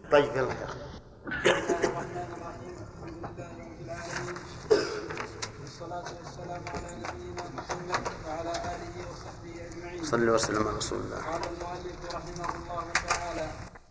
طيب يلا. بسم الله الرحمن الرحيم. الحمد لله رب العالمين، والصلاة والسلام على نبينا محمد وعلى آله وصحبه أجمعين. صلى وسلم على رسول الله. قال المؤلف رحمه الله تعالى: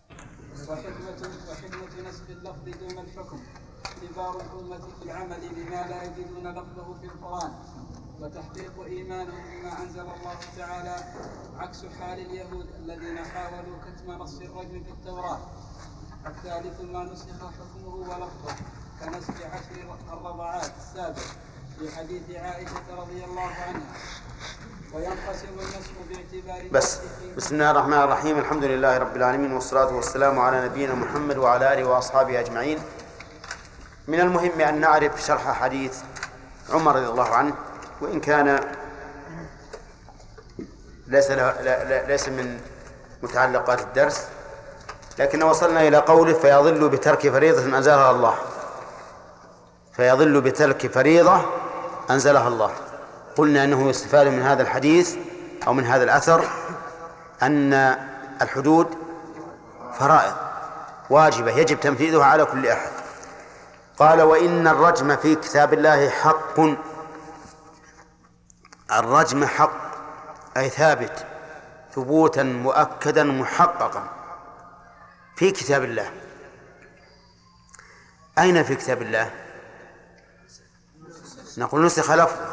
وحكمة نسب اللفظ دون الحكم اختبار الأمة في العمل بما لا يجدون لفظه في القرآن، وتحقيق إيمانهم بما أنزل الله تعالى، عكس حال اليهود الذين حاولوا كتم نص الرجم في التوراة. الثالث ما نسخ حكمه ولفظه كنسخ 10 الرضعات السابق في حديث عائشة رضي الله عنها. وينقسم النسخ باعتبار بسم الله الرحمن الرحيم. الحمد لله رب العالمين، والصلاة والسلام على نبينا محمد وعلى آله وأصحابه أجمعين. من المهم أن نعرف شرح حديث عمر رضي الله عنه، وإن كان ليس من متعلقات الدرس، لكن وصلنا إلى قوله: فيضل بترك فريضة أنزلها الله. فيضل بترك فريضة أنزلها الله. قلنا أنه يستفاد من هذا الحديث أو من هذا الأثر أن الحدود فرائض واجبة يجب تنفيذها على كل أحد. قال: وإن الرجم في كتاب الله حق. الرجم حق أي ثابت، ثبوتا مؤكدا محققا في كتاب الله. أين في كتاب الله؟ نقول نسخ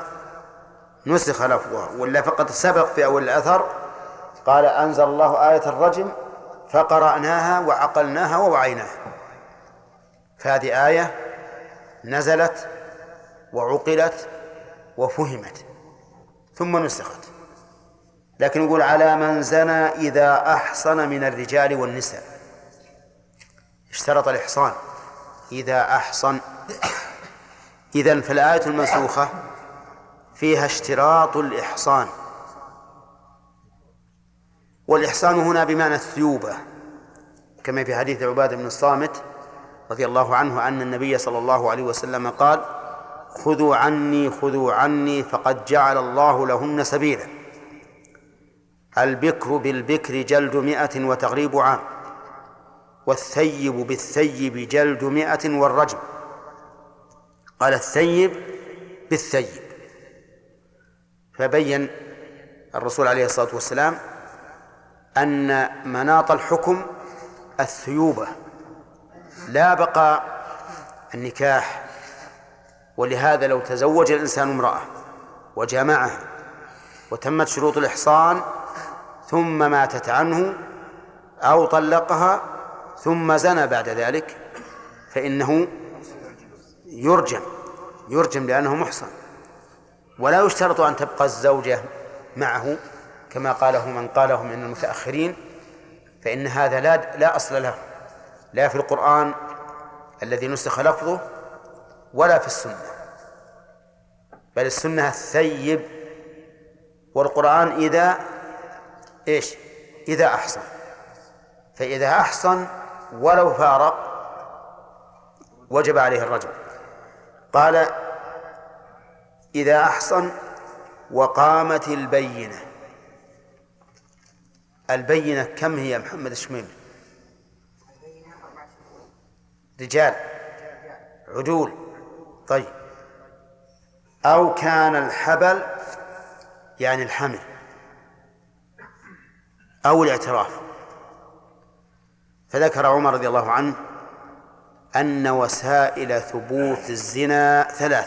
لفظه، ولا فقط سبق في أول الأثر قال: أنزل الله آية الرجم فقرأناها وعقلناها ووعيناها. فهذه آية نزلت وعقلت وفهمت ثم نسخت. لكن يقول: على من زنى إذا أحصن من الرجال والنساء. اشترط الإحصان إذا أحصن. إذن فالآية المنسوخة فيها اشتراط الإحصان، والإحصان هنا بمعنى الثيوبة، كما في حديث عبادة بن الصامت رضي الله عنه أن النبي صلى الله عليه وسلم قال: خذوا عني فقد جعل الله لهن سبيلا. البكر بالبكر جلد 100 وتغريب عام، والثيب بالثيب جلد 100 والرجم. قال: الثيب بالثيب. فبين الرسول عليه الصلاة والسلام أن مناط الحكم الثيوبة، لا بقى النكاح. ولهذا لو تزوج الإنسان امرأة وجامعها وتمت شروط الإحصان ثم ماتت عنه أو طلقها ثم زنى بعد ذلك فإنه يرجم لأنه محصن، ولا يشترط أن تبقى الزوجة معه كما قاله من قاله من المتأخرين، فإن هذا لا أصل له، لا في القرآن الذي نسخ لفظه ولا في السنة، بل السنة الثيب، والقرآن إذا أحصن. فإذا أحصن ولو فارق وجب عليه الرجم. قال: إذا أحصن وقامت البينة. البينة كم هي محمد الشميل؟ رجال عدول. طيب، أو كان الحبل يعني الحمل أو الاعتراف. فذكر عمر رضي الله عنه أن وسائل ثبوت الزنا 3: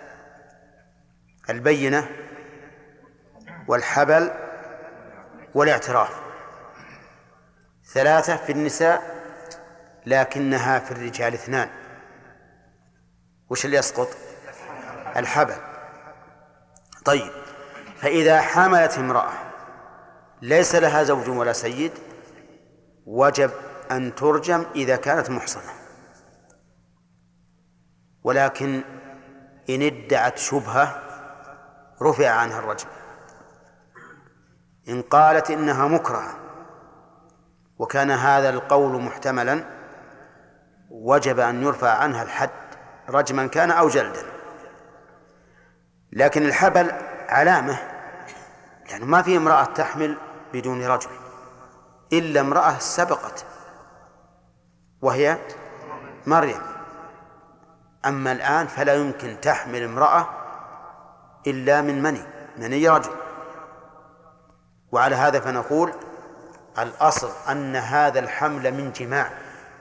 البينة والحبل والاعتراف. 3 في النساء، لكنها في الرجال 2. وش اللي يسقط؟ الحبل. طيب، فإذا حملت امرأة ليس لها زوج ولا سيد وجب أن ترجم إذا كانت محصنة، ولكن إن ادعت شبهة رفع عنها الرجم. إن قالت إنها مكرهة وكان هذا القول محتملا وجب أن يرفع عنها الحد رجما كان أو جلدا. لكن الحبل علامة، يعني ما في امرأة تحمل بدون رجل إلا امرأة سبقت وهي مريم. أما الآن فلا يمكن تحمل امرأة إلا من مني رجل. وعلى هذا فنقول الأصل أن هذا الحمل من جماع،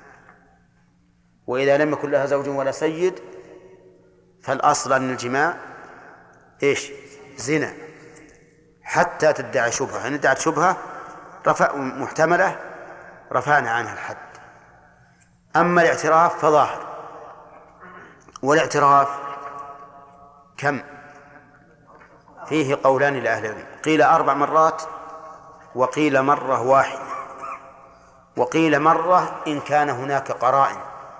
وإذا لم يكن لها زوج ولا سيد فالأصل أن الجماع إيش؟ زنا، حتى تدعي شبهة. إن ادعت شبهة محتملة رفعنا عنها الحد. أما الاعتراف فظاهر، والاعتراف كم؟ فيه قولان لأهل العلم، قيل 4 مرات، وقيل مرة واحدة، وقيل مرة إن كان هناك قرائن،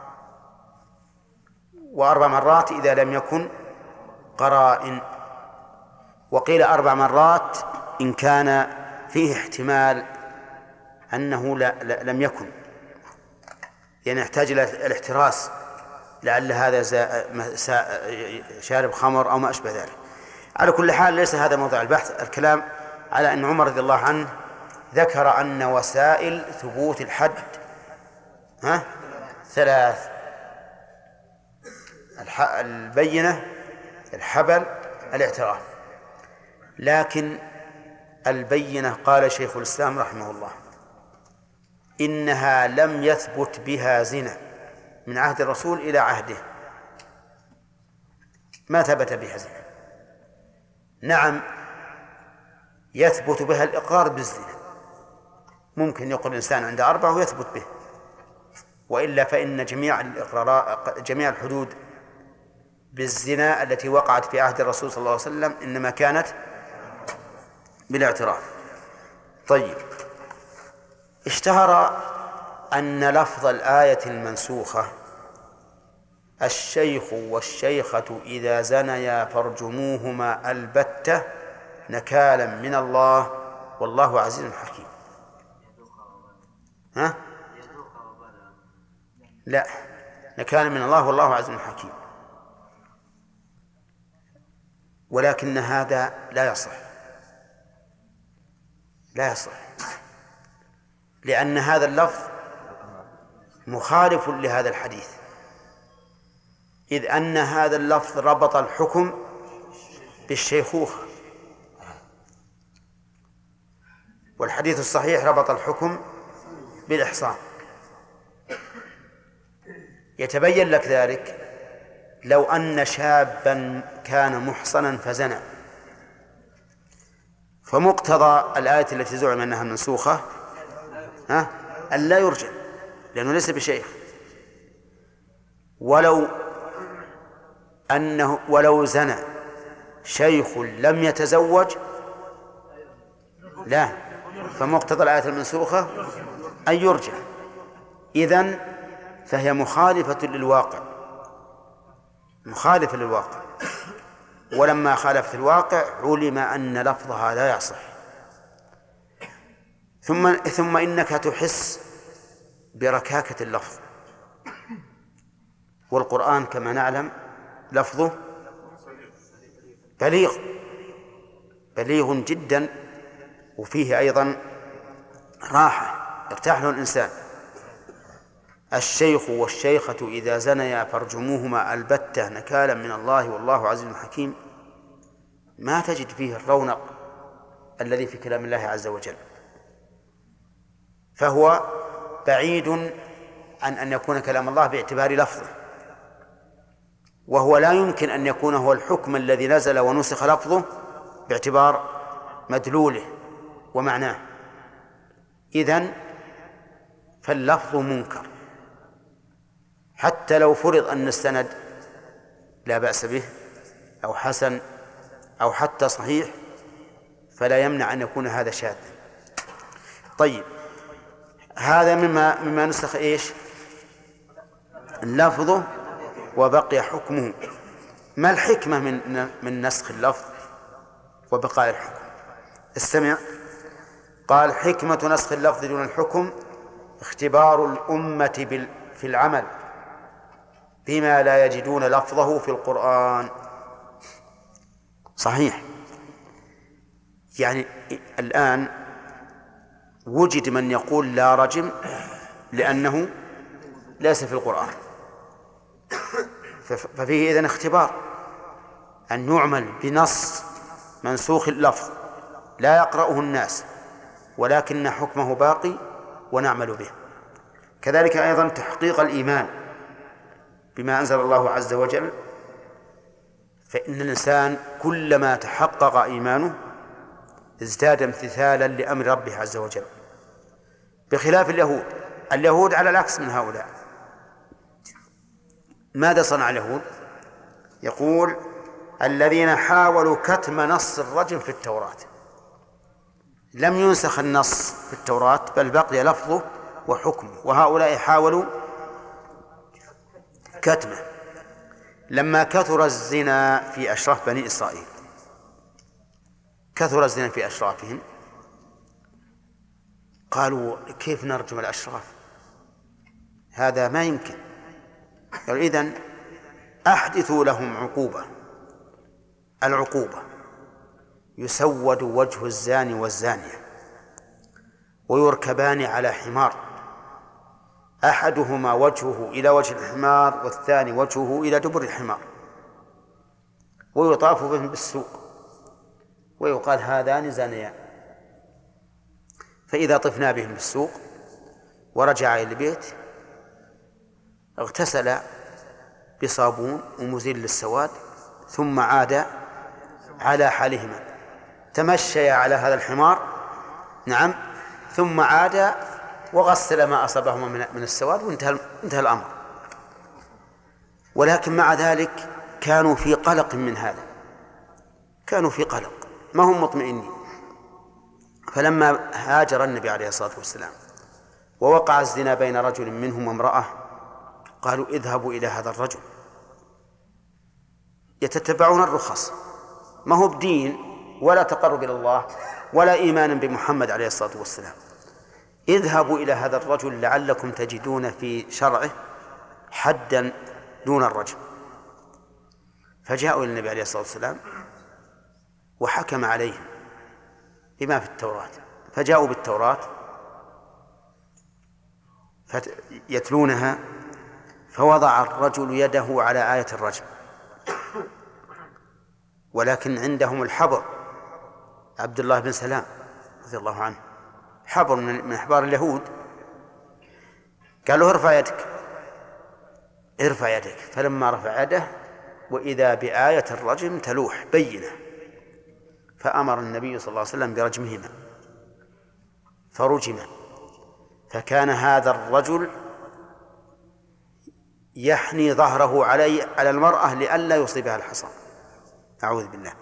و4 مرات إذا لم يكن قرائن، وقيل 4 مرات إن كان فيه احتمال أنه لم يكن، يعني يحتاج إلى الاحتراس، لعل هذا شارب خمر أو ما أشبه ذلك. على كل حال ليس هذا موضوع البحث. الكلام على أن عمر رضي الله عنه ذكر أن وسائل ثبوت الحد 3: البينة، الحبل، الاعتراف. لكن البينة قال شيخ الإسلام رحمه الله إنها لم يثبت بها زنا من عهد الرسول إلى عهده، ما ثبت بها زنا. نعم يثبت بها الإقرار بالزنا، ممكن يقول الإنسان عند 4 ويثبت به، وإلا فإن جميع الحدود بالزنا التي وقعت في عهد الرسول صلى الله عليه وسلم إنما كانت بالاعتراف. طيب، اشتهر أن لفظ الآية المنسوخة الشيخ والشيخة إذا زنيا فارجموهما البتة نكالا من الله والله عزيز حكيم. لا، نكالا من الله والله عزيز حكيم. ولكن هذا لا يصح، لأن هذا اللفظ مخالف لهذا الحديث، إذ أن هذا اللفظ ربط الحكم بالشيخوخة، والحديث الصحيح ربط الحكم بالإحصان. يتبين لك ذلك لو أن شابا كان محصنا فزنى، فمقتضى الآية التي زعم أنها منسوخة أن لا يرجم لأنه ليس بشيخ. ولو زنى شيخ لم يتزوج لا، فمقتضى الآية المنسوخة أن يرجم. إذن فهي مخالفة للواقع، ولما خالفت الواقع علم أن لفظها لا يصح. ثم إنك تحس بركاكة اللفظ، والقرآن كما نعلم لفظه بليغ جدا، وفيه أيضا راحة يرتاح له الإنسان. الشيخ والشيخة إذا زنيا فارجموهما البتة نكالا من الله والله عزيز حكيم، ما تجد فيه الرونق الذي في كلام الله عز وجل، فهو بعيد عن أن يكون كلام الله باعتبار لفظه، وهو لا يمكن أن يكون هو الحكم الذي نزل ونسخ لفظه باعتبار مدلوله ومعناه. إذن فاللفظ منكر، حتى لو فرض أن السند لا بأس به أو حسن أو حتى صحيح، فلا يمنع أن يكون هذا شاذ. طيب، هذا مما نسخ إيش؟ لفظه وبقي حكمه. ما الحكمة من نسخ اللفظ وبقاء الحكم؟ استمع. قال: حكمة نسخ اللفظ دون الحكم اختبار الأمة في العمل بما لا يجدون لفظه في القرآن. صحيح، يعني الآن وجد من يقول لا رجم لأنه ليس في القرآن. ففيه إذن اختبار أن يعمل بنص منسوخ اللفظ لا يقرأه الناس ولكن حكمه باقي ونعمل به. كذلك أيضا تحقيق الإيمان بما أنزل الله عز وجل، فإن الإنسان كلما تحقق إيمانه ازداد امتثالا لأمر ربه عز وجل، بخلاف اليهود على العكس من هؤلاء. ماذا صنع اليهود؟ يقول الذين حاولوا كتم نص الرجم في التوراة، لم ينسخ النص في التوراة بل بقي لفظه وحكمه، وهؤلاء حاولوا كتمه. لما كثر الزنا في أشراف بني إسرائيل، كثر الزنا في أشرافهم، قالوا كيف نرجم الأشراف؟ هذا ما يمكن. قالوا إذن أحدثوا لهم عقوبة. العقوبة يسود وجه الزاني والزانية ويركبان على حمار، أحدهما وجهه إلى وجه الحمار والثاني وجهه إلى دبر الحمار، ويطاف بهم بالسوق ويقال هذان زانيان. فإذا طفنا بهم بالسوق ورجع إلى البيت اغتسل بصابون ومزيل للسواد ثم عاد على حالهما، تمشيا على هذا الحمار، نعم، ثم عاد وغسل ما أصابهما من السواد وانتهى الأمر. ولكن مع ذلك كانوا في قلق من هذا، كانوا في قلق، ما هم مطمئنين. فلما هاجر النبي عليه الصلاة والسلام ووقع الزنا بين رجل منهم وامرأة، قالوا اذهبوا إلى هذا الرجل. يتتبعون الرخص، ما هو بدين ولا تقرب إلى الله ولا إيمان بمحمد عليه الصلاة والسلام. اذهبوا إلى هذا الرجل لعلكم تجدون في شرعه حدا دون الرجم. فجاءوا إلى النبي عليه الصلاة والسلام وحكم عليهم بما في التوراة، فجاءوا بالتوراة يتلونها، فوضع الرجل يده على آية الرجم، ولكن عندهم الحبر عبد الله بن سلام رضي الله عنه، حبر من أحبار اليهود، قال له ارفع يدك، ارفع يدك. فلما رفع يده وإذا بآية الرجم تلوح بينة، فأمر النبي صلى الله عليه وسلم برجمهما فرجما. فكان هذا الرجل يحني ظهره على المرأة لئلا يصيبها الحصى، أعوذ بالله.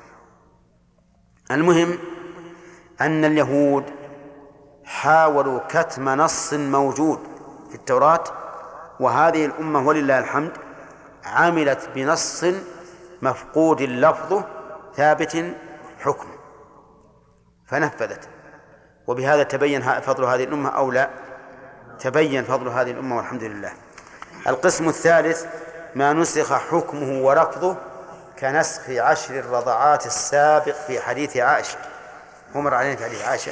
المهم أن اليهود حاولوا كتم نص موجود في التوراة، وهذه الأمة ولله الحمد عملت بنص مفقود لفظه ثابت حكمه فنفذت. وبهذا تبين فضل هذه الأمة أو لا؟ تبين فضل هذه الأمة والحمد لله. القسم الثالث ما نسخ حكمه ولفظه كنسخ 10 الرضعات السابق في حديث عائشة. مر علينا في حديث عائشة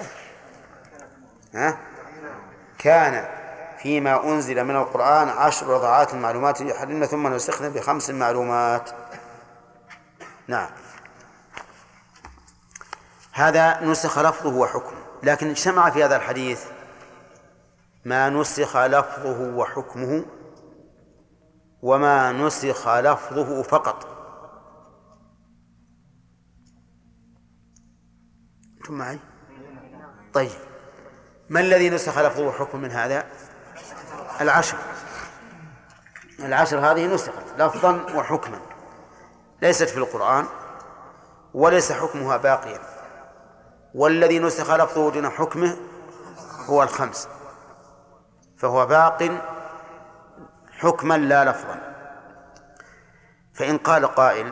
كان فيما أنزل من القرآن 10 رضعات معلومات يحللن ثم نسخنا ب5 معلومات. نعم، هذا نسخ لفظه وحكمه. لكن اجتمع في هذا الحديث ما نسخ لفظه وحكمه وما نسخ لفظه فقط. أنتم معي؟ طيب، ما الذي نسخ لفظه وحكمه من هذا؟ 10. 10 هذه نسخت لفظا وحكما، ليست في القرآن وليس حكمها باقيا. والذي نسخ لفظه دون حكمه هو 5، فهو باق حكما لا لفظا. فإن قال قائل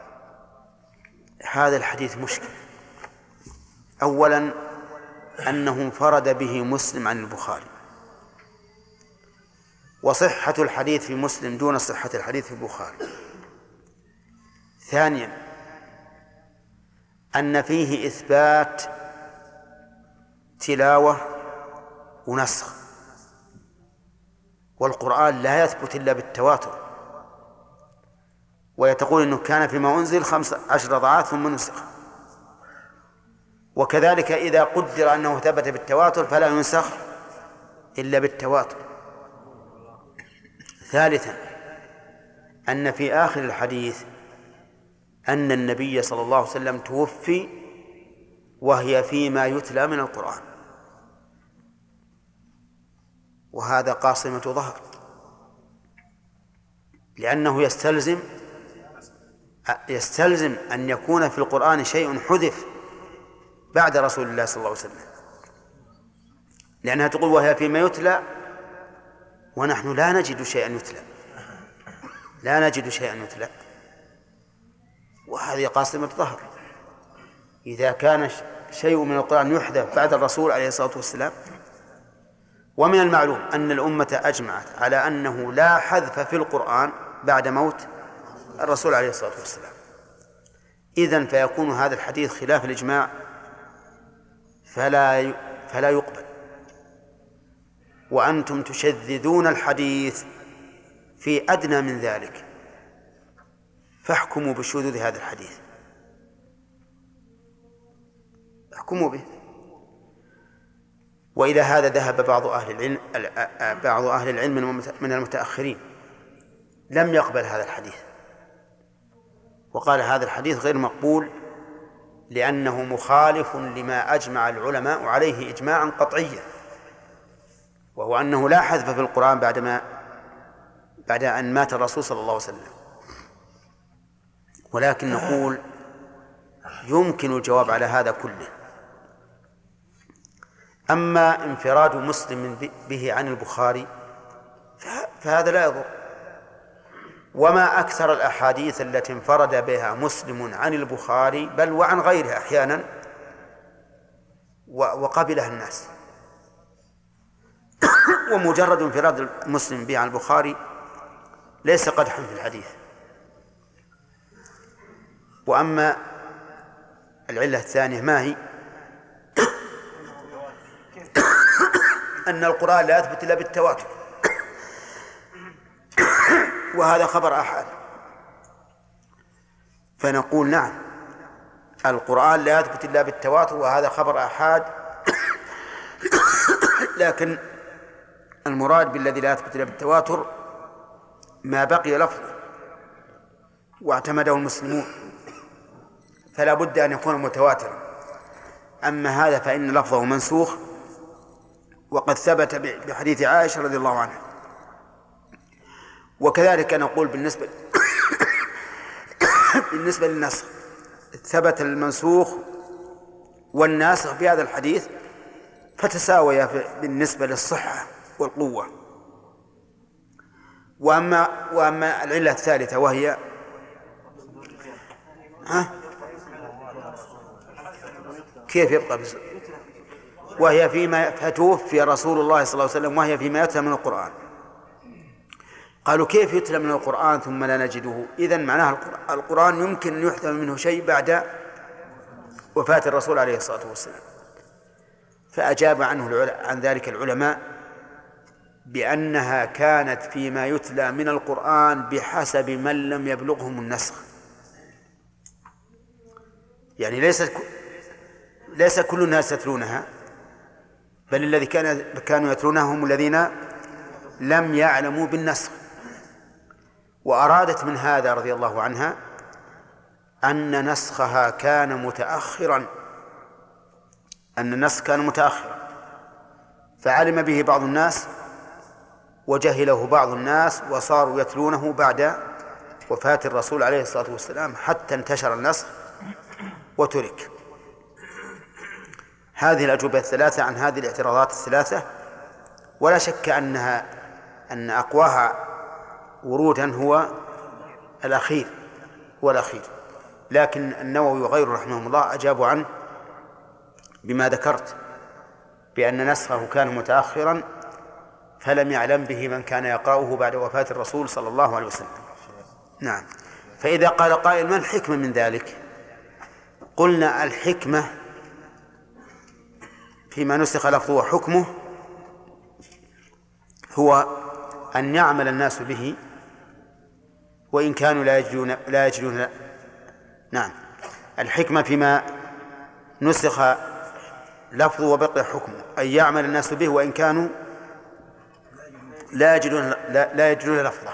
هذا الحديث مشكل، أولا أنه انفرد به مسلم عن البخاري، وصحة الحديث في مسلم دون صحة الحديث في البخاري. ثانيا أن فيه إثبات تلاوة ونسخ، والقرآن لا يثبت إلا بالتواتر، ويتقول إنه كان فيما أنزل 15 ضعاف ثم نسخ. وكذلك إذا قدر أنه ثبت بالتواتر فلا ينسخ إلا بالتواتر. ثالثا أن في آخر الحديث أن النبي صلى الله عليه وسلم توفي وهي فيما يتلى من القرآن، وهذا قاصمة ظهر، لأنه يستلزم أن يكون في القرآن شيء حذف بعد رسول الله صلى الله عليه وسلم، لأنها تقول وهي فيما يتلى ونحن لا نجد شيئا يتلى، لا نجد شيئا يتلى، وهذه قاصمة ظهر. إذا كان شيء من القرآن يحذف بعد الرسول عليه الصلاة والسلام. ومن المعلوم أن الأمة أجمعت على أنه لا حذف في القرآن بعد موت الرسول عليه الصلاة والسلام. إذن فيكون هذا الحديث خلاف الإجماع فلا يقبل، وأنتم تشذذون الحديث في أدنى من ذلك، فاحكموا بشذوذ هذا الحديث، احكموا به. وإلى هذا ذهب بعض أهل العلم من المتأخرين، لم يقبل هذا الحديث، وقال هذا الحديث غير مقبول لأنه مخالف لما أجمع العلماء عليه إجماعا قطعيا، وهو أنه لا حذف في القرآن بعد أن مات الرسول صلى الله عليه وسلم. ولكن نقول يمكن الجواب على هذا كله. أما انفراد مسلم به عن البخاري فهذا لا يضر، وما أكثر الأحاديث التي انفرد بها مسلم عن البخاري بل وعن غيره أحيانا وقبلها الناس. ومجرد انفراد مسلم به عن البخاري ليس قدحا في الحديث. وأما العلة الثانية ما هي؟ أن القرآن لا يثبت إلا بالتواتر، وهذا خبر أحد. فنقول نعم، القرآن لا يثبت إلا بالتواتر وهذا خبر أحد، لكن المراد بالذي لا يثبت إلا بالتواتر ما بقي لفظه واعتمده المسلمون، فلا بد أن يكون متواترا. أما هذا فإن لفظه منسوخ، وقد ثبت بحديث عائشة رضي الله عنها. وكذلك نقول بالنسبة للنسخ، ثبت المنسوخ والناسخ في هذا الحديث فتساويا بالنسبة للصحة والقوة. وأما العلة الثالثة وهي كيف يبقى وهي فيما فتوفي رسول الله صلى الله عليه وسلم وهي فيما يتلى من القرآن. قالوا كيف يتلى من القرآن ثم لا نجده؟ إذن معناها القرآن يمكن أن يحتمل منه شيء بعد وفاة الرسول عليه الصلاة والسلام. فأجاب عن ذلك العلماء بأنها كانت فيما يتلى من القرآن بحسب من لم يبلغهم النسخ، يعني ليس كل الناس يتلونها، بل الذي كانوا يتلونها هم الذين لم يعلموا بالنسخ. وأرادت من هذا رضي الله عنها أن نسخها كان متأخرا، أن النسخ كان متأخرا فعلم به بعض الناس وجهله بعض الناس وصاروا يتلونه بعد وفاة الرسول عليه الصلاة والسلام حتى انتشر النسخ وترك. هذه الأجوبة الثلاثة عن هذه الاعتراضات الثلاثة، ولا شك أن أقواها ورودا هو الأخير، لكن النووي وغيره رحمه الله أجابوا عنه بما ذكرت، بأن نسخه كان متأخرا فلم يعلم به من كان يقرأه بعد وفاة الرسول صلى الله عليه وسلم. نعم. فإذا قال قائل ما الحكمة من ذلك؟ قلنا الحكمة فيما نسخ لفظه وحكمه هو أن يعمل الناس به وإن كانوا لا يجدون. نعم، الحكمة فيما نسخ لفظه وبقي حكمه أن يعمل الناس به وإن كانوا لا يجدون لفظه.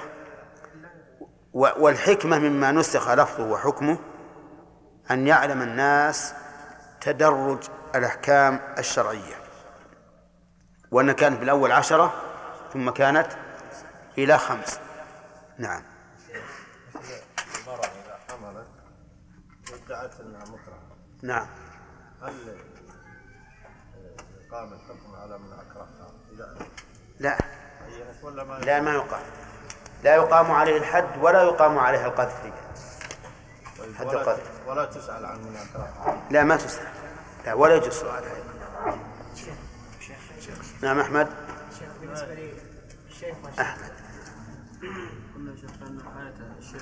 والحكمة مما نسخ لفظه وحكمه أن يعلم الناس تدرج الأحكام الشرعية، وأن كانت بالأول 10 ثم كانت إلى 5. نعم. المرأة إذا حملت وادعت أنها مكرهة، نعم، هل يقام الحكم على من أكرهها؟ لا ولا ما يقام، لا يقام عليه الحد ولا يقام عليه القذف. حد القذف ولا تسأل عن من أكرهها. لا، ما تسأل، لا، ولا يجوز السؤال. نعم أحمد. شيخ بالنسبة لي الشيخ أحمد قلنا شيخ أن آية الشيخ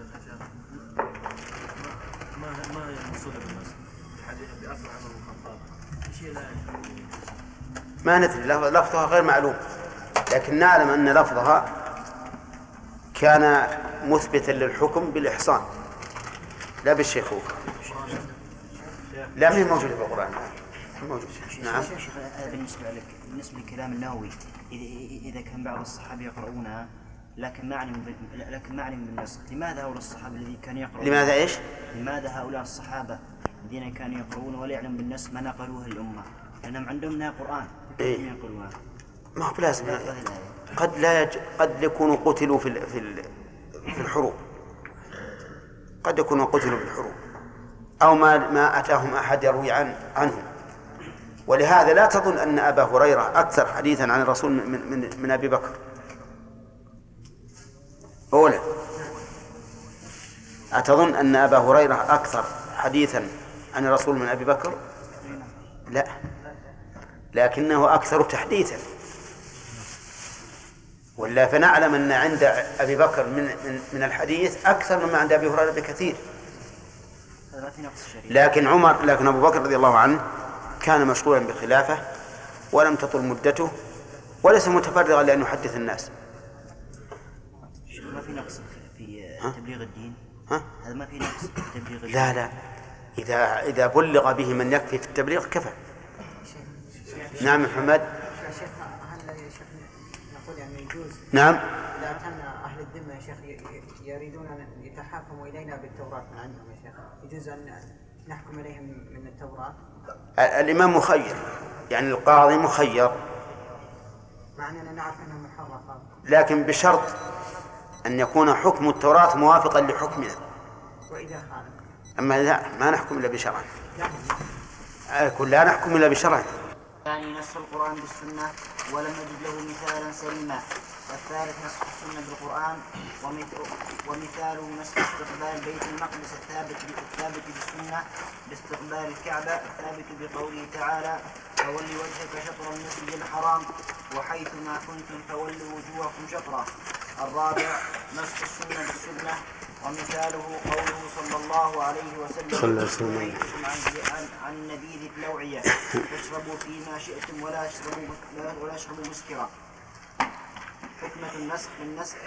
ما هي المقصودة بالناس الحديث بأفضل عمر الخطاب شيء لا ما ندري، لفظها غير معلوم، لكن نعلم أن لفظها كان مثبتا للحكم بالإحصان لا بالشيخوخة. لا، ما هي موجودة في القرآن. موجود. نعم. بالنسبة لكلام النووي، إذا كان بعض الصحابة يقرؤونها لكن ما علم بالنص، لماذا هؤلاء الصحابة الذين كانوا يقرؤون؟ لماذا إيش؟ لماذا هؤلاء الصحابة الذين كانوا يقرؤون ولا يعلم بالنص ما نقلوه الأمة؟ لأنهم عندهم قرآن يقولونها. ما هو بلازم، قد يكونوا قتلوا في الحروب، قد يكونوا قتلوا في الحروب، أو ما أتاهم أحد يروي عنهم. ولهذا لا تظن أن أبا هريرة أكثر حديثا عن الرسول من أبي بكر. أولا، أتظن أن أبا هريرة أكثر حديثا عن الرسول من أبي بكر؟ لا، لكنه أكثر تحديثا. ولا فنعلم أن عند أبي بكر من الحديث أكثر مما عند أبي هريرة بكثير. لكن أبو بكر رضي الله عنه كان مشغولا بخلافه ولم تطل مدته وليس متفرغا لأن يحدث الناس. ما في نقص في تبليغ الدين؟ هذا ما في نقص في تبليغ الدين. لا، إذا بلغ به من يكفي في التبليغ كفى. نعم محمد. هل يا شيخ نقول يعني يجوز؟ نعم. إذا كان أهل الذمة يا شيخ يريدون أن يتحاكموا إلينا بالتوراة من عندهم يا شيخ، يجوز أن نحكم عليهم من التوراة؟ الإمام مخير، يعني القاضي مخير، مع أننا نعرف أنها محرفة، لكن بشرط أن يكون حكم التوراة موافقا لحكمنا. وإذا خالف؟ أما لا، ما نحكم إلا بشرع. لا نحكم إلا بشرع. يعني نسخ القرآن بالسنة ولم نجد له مثالا سليما. الثالث نسخ السنة بالقرآن، ومثاله نسخ استقبال بيت المقدس الثابت بالسنة باستقبال الكعبة الثابت بقوله تعالى: فول وجهك شطر المسجد الحرام وحيثما كنتم فولوا وجوهكم شطره. الرابع نسخ السنة بالسنة، ومثاله قوله صلى الله عليه وسلم: عن نبيذ الأوعية فاشربوا فيما شئتم ولا اشربوا مسكرا. حكمة النسخ بالنسخ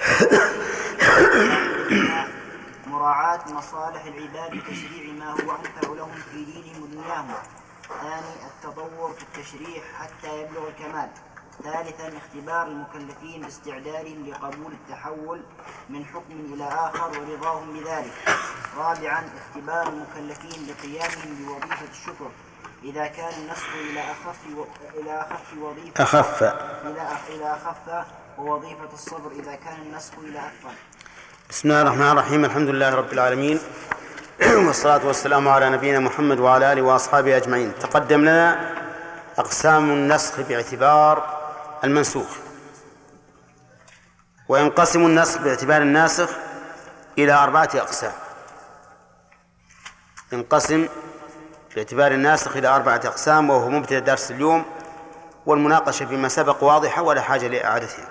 مراعاة مصالح العباد بتشريع ما هو أنفع لهم في دينهم ودنياهم. ثاني التطور في التشريع حتى يبلغ الكمال. ثالثا اختبار المكلفين باستعدادهم لقبول التحول من حكم إلى آخر ورضاهم بذلك. رابعا اختبار المكلفين بقيامهم بوظيفة الشكر إذا كان النسخ إلى أخف ووظيفة الصبر إذا كان النسخ إلى أكثر. بسم الله الرحمن الرحيم. الحمد لله رب العالمين، والصلاة والسلام على نبينا محمد وعلى آله وأصحابه أجمعين. تقدم لنا أقسام النسخ باعتبار المنسوخ. وينقسم النسخ باعتبار الناسخ إلى 4 أقسام. ينقسم باعتبار الناسخ إلى 4 أقسام، وهو مبتدأ درس اليوم، والمناقشة فيما سبق واضحة ولا حاجة لإعادتها.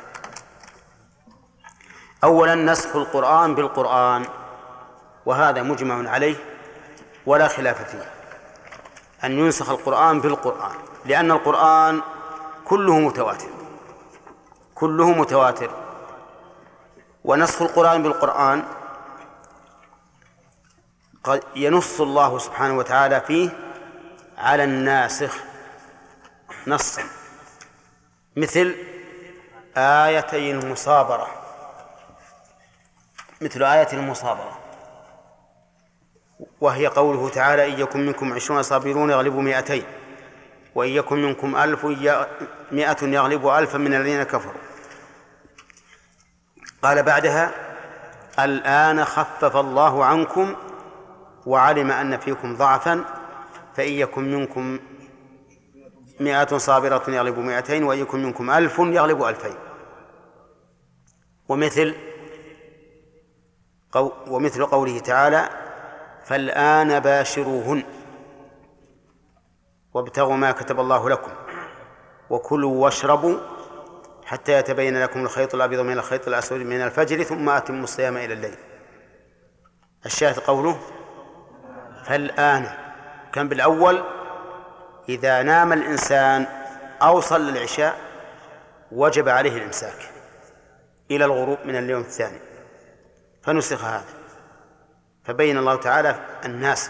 أولا نسخ القرآن بالقرآن، وهذا مجمع عليه ولا خلاف فيه، أن ينسخ القرآن بالقرآن، لأن القرآن كله متواتر ونسخ القرآن بالقرآن قد ينص الله سبحانه وتعالى فيه على الناسخ نصا، مثل آيتي المصابرة، مثل آية المصابرة، وهي قوله تعالى: إن يكن منكم 20 صابرون يغلبوا 200 وإن يكن منكم 100 يغلبوا 1000 من الذين كفروا. قال بعدها: الآن خفف الله عنكم وعلم أن فيكم ضعفا فإن يكن منكم 100 صابرة يغلبوا 200 وإن يكن منكم 1000 يغلبوا 2000. ومثل قوله تعالى: فالآن باشروهن وابتغوا ما كتب الله لكم وكلوا واشربوا حتى يتبين لكم الخيط الأبيض من الخيط الأسود من الفجر ثم أتموا الصيام إلى الليل. الشاهد قوله فالآن، كان بالأول إذا نام الإنسان أو صلى العشاء وجب عليه الإمساك إلى الغروب من اليوم الثاني، فنسخ هذا، فبين الله تعالى الناسخ،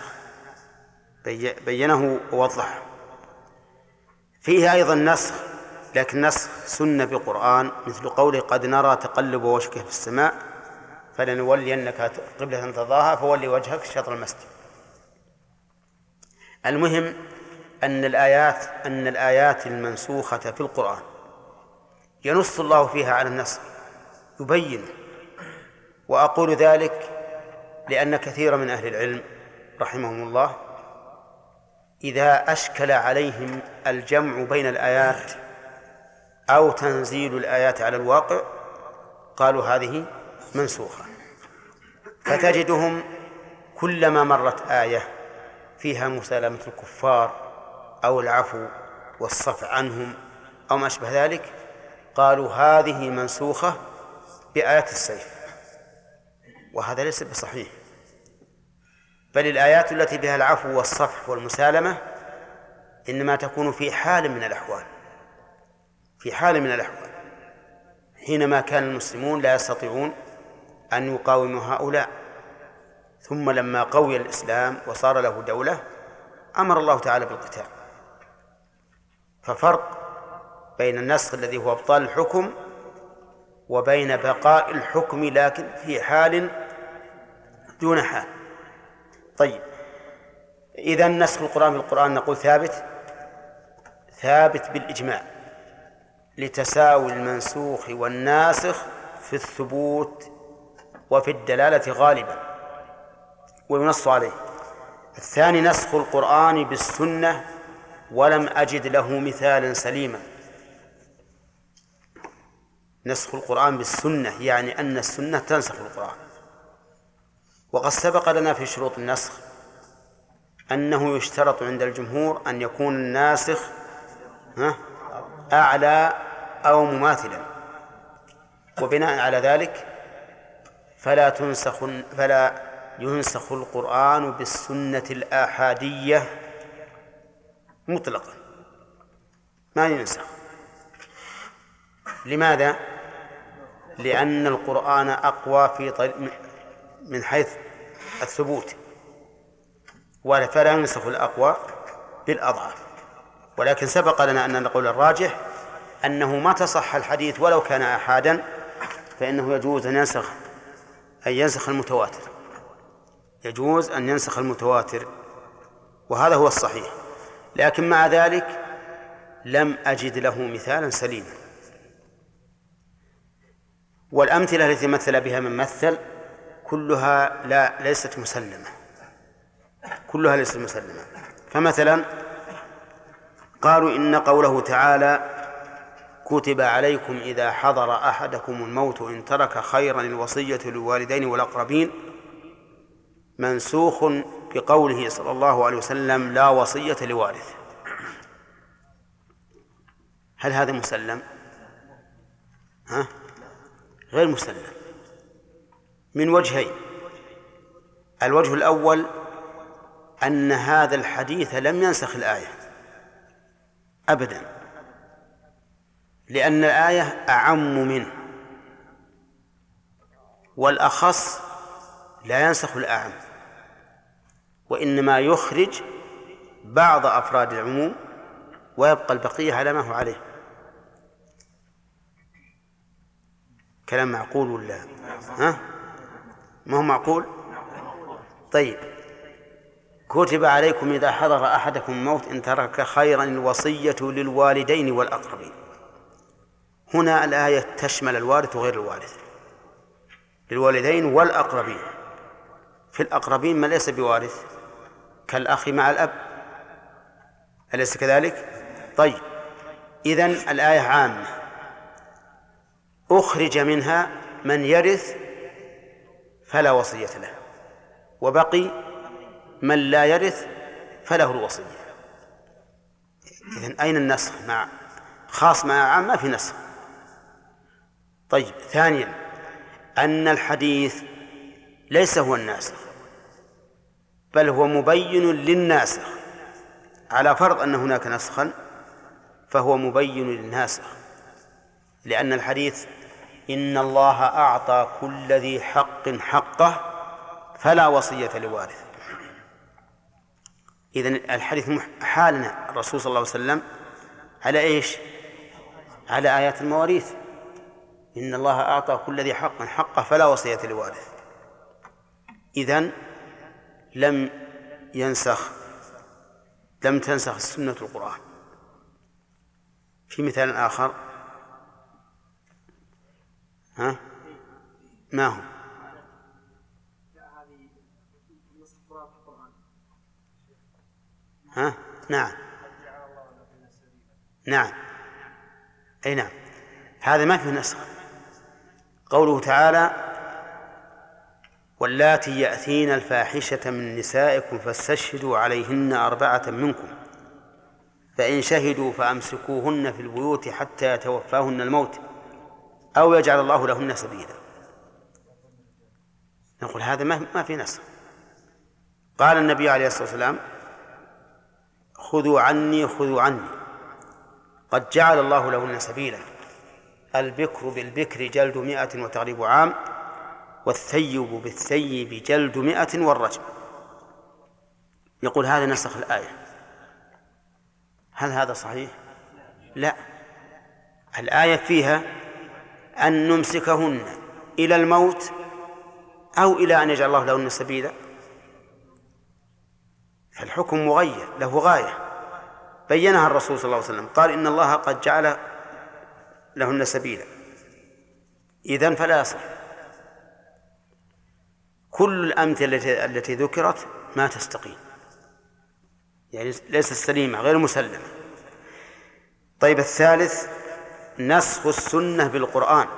بينه ووضحه. فيه أيضا نسخ، لكن نسخ سنة بالقرآن، مثل قوله: قد نرى تقلب وجهك في السماء فلنولينك قبلة ترضاها فولي وجهك شطر المسجد. المهم أن الآيات المنسوخة في القرآن ينص الله فيها على النسخ، يبين. وأقول ذلك لأن كثير من أهل العلم رحمهم الله إذا أشكل عليهم الجمع بين الآيات أو تنزيل الآيات على الواقع قالوا هذه منسوخة، فتجدهم كلما مرت آية فيها مسالمة الكفار أو العفو والصفع عنهم أو ما أشبه ذلك قالوا هذه منسوخة بآيات السيف، وهذا ليس بصحيح، بل الآيات التي بها العفو والصفح والمسالمة إنما تكون في حال من الأحوال، حينما كان المسلمون لا يستطيعون أن يقاوموا هؤلاء، ثم لما قوي الإسلام وصار له دولة أمر الله تعالى بالقتال. ففرق بين النسخ الذي هو إبطال الحكم وبين بقاء الحكم لكن في حال دون حال. طيب، إذا نسخ القرآن بالقرآن نقول ثابت بالإجماع لتساوي المنسوخ والناسخ في الثبوت وفي الدلالة غالبا وينص عليه. الثاني نسخ القرآن بالسنة ولم أجد له مثالا سليما. نسخ القرآن بالسنة يعني أن السنة تنسخ القرآن، وقد سبق لنا في شروط النسخ أنه يشترط عند الجمهور أن يكون الناسخ أعلى أو مماثلا، وبناء على ذلك فلا ينسخ القرآن بالسنة الآحادية مطلقا، ما ينسخ. لماذا؟ لأن القرآن أقوى من حيث الثبوت، فلا ينسخ الأقوى بالأضعف. ولكن سبق لنا أن نقول الراجح أنه متى صح الحديث ولو كان آحادا فإنه يجوز أن ينسخ المتواتر، يجوز أن ينسخ المتواتر، وهذا هو الصحيح. لكن مع ذلك لم أجد له مثالا سليما. والأمثلة التي مثل بها من مثل كلها ليست مسلمة، فمثلا قالوا إن قوله تعالى: كتب عليكم إذا حضر أحدكم الموت إن ترك خيرا الوصية للوالدين والأقربين، منسوخ بقوله صلى الله عليه وسلم: لا وصية لوارث. هل هذا مسلم؟ غير مسلم من وجهين. الوجه الأول أن هذا الحديث لم ينسخ الآية أبدا، لأن الآية أعم منه، والأخص لا ينسخ الأعم، وإنما يخرج بعض أفراد العموم ويبقى البقية على ما هو عليه. كلام معقول ولا ها؟ ما هو معقول؟ طيب، كتب عليكم إذا حضر أحدكم الموت إن ترك خيرا الوصية للوالدين والأقربين. هنا الآية تشمل الوارث وغير الوارث، للوالدين والأقربين. في الأقربين من ليس بوارث كالأخ مع الأب، أليس كذلك؟ طيب، إذن الآية عامة، أخرج منها من يرث فلا وصية له، وبقي من لا يرث فله الوصية. إذن أين النسخ؟ مع خاص مع عام ما في نسخ. طيب، ثانيا أن الحديث ليس هو الناسخ، بل هو مبين للناسخ. على فرض أن هناك نسخا فهو مبين للناسخ، لأن الحديث إن الله أعطى كل ذي حق حقه فلا وصية لوارث. إذن الحديث حالنا الرسول صلى الله عليه وسلم على إيش؟ على آيات المواريث، إن الله أعطى كل ذي حق حقه فلا وصية لوارث. إذن لم تنسخ السنة القرآن. في مثال آخر، ها؟ ما هو؟ ها؟ نعم نعم، أي نعم، هذا ما فيه نسخ. قوله تعالى واللاتي يأتين الفاحشة من نسائكم فاستشهدوا عليهن 4 منكم فإن شهدوا فأمسكوهن في البيوت حتى يتوفاهن الموت أو يجعل الله لهن سبيلا. نقول هذا ما في نسخ. قال النبي عليه الصلاة والسلام خذوا عني قد جعل الله لهن سبيلا، البكر بالبكر جلد 100 وتغريب عام، والثيب بالثيب جلد 100 والرجم. يقول هذا نسخ الآية. هل هذا صحيح؟ لا، الآية فيها أن نمسكهن إلى الموت أو إلى أن يجعل الله لهن سبيلا، فالحكم مغير له غاية بينها الرسول صلى الله عليه وسلم، قال إن الله قد جعل لهن سبيلا، إذن فلا يصح. كل الأمثلة التي ذكرت ما تستقيم، يعني ليست سليمة، غير مسلمة. طيب، الثالث نسخ السنة بالقرآن.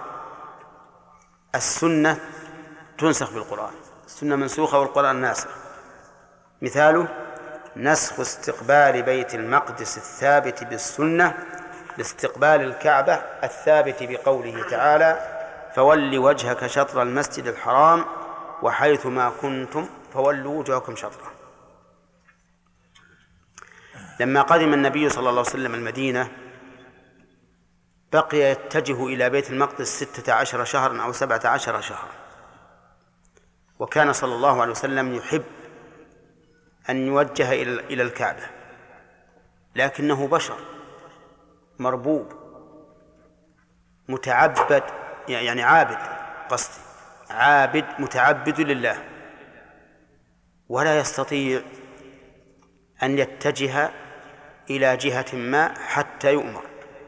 السنة تنسخ بالقرآن، السنة منسوخة والقرآن ناسخ. مثاله نسخ استقبال بيت المقدس الثابت بالسنة لاستقبال الكعبة الثابت بقوله تعالى فول وجهك شطر المسجد الحرام وحيث ما كنتم فولوا وجوهكم شطره. لما قدم النبي صلى الله عليه وسلم المدينة بقي يتجه إلى بيت المقدس 16 شهرا أو 17 شهرا، وكان صلى الله عليه وسلم يحب أن يوجه إلى الكعبة، لكنه بشر مربوب متعبد، يعني عابد، قصدي عابد متعبد لله، ولا يستطيع أن يتجه إلى جهة ما حتى يؤمر،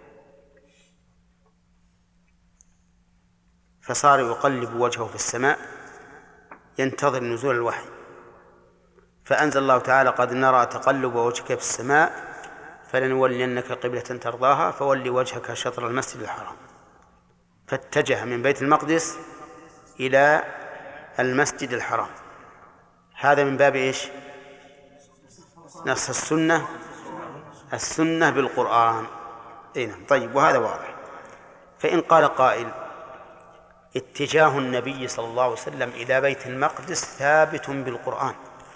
فصار يقلب وجهه في السماء ينتظر نزول الوحي، فأنزل الله تعالى قد نرى تقلب وجهك في السماء فلنولينك قبلة ترضاها فولي وجهك شطر المسجد الحرام، فاتجه من بيت المقدس إلى المسجد الحرام. هذا من باب إيش؟ نسخ السنة بالقرآن. نعم. طيب، وهذا واضح. فإن قال قائل اتجاه النبي صلى الله عليه وسلم إلى بيت المقدس ثابت بالقرآن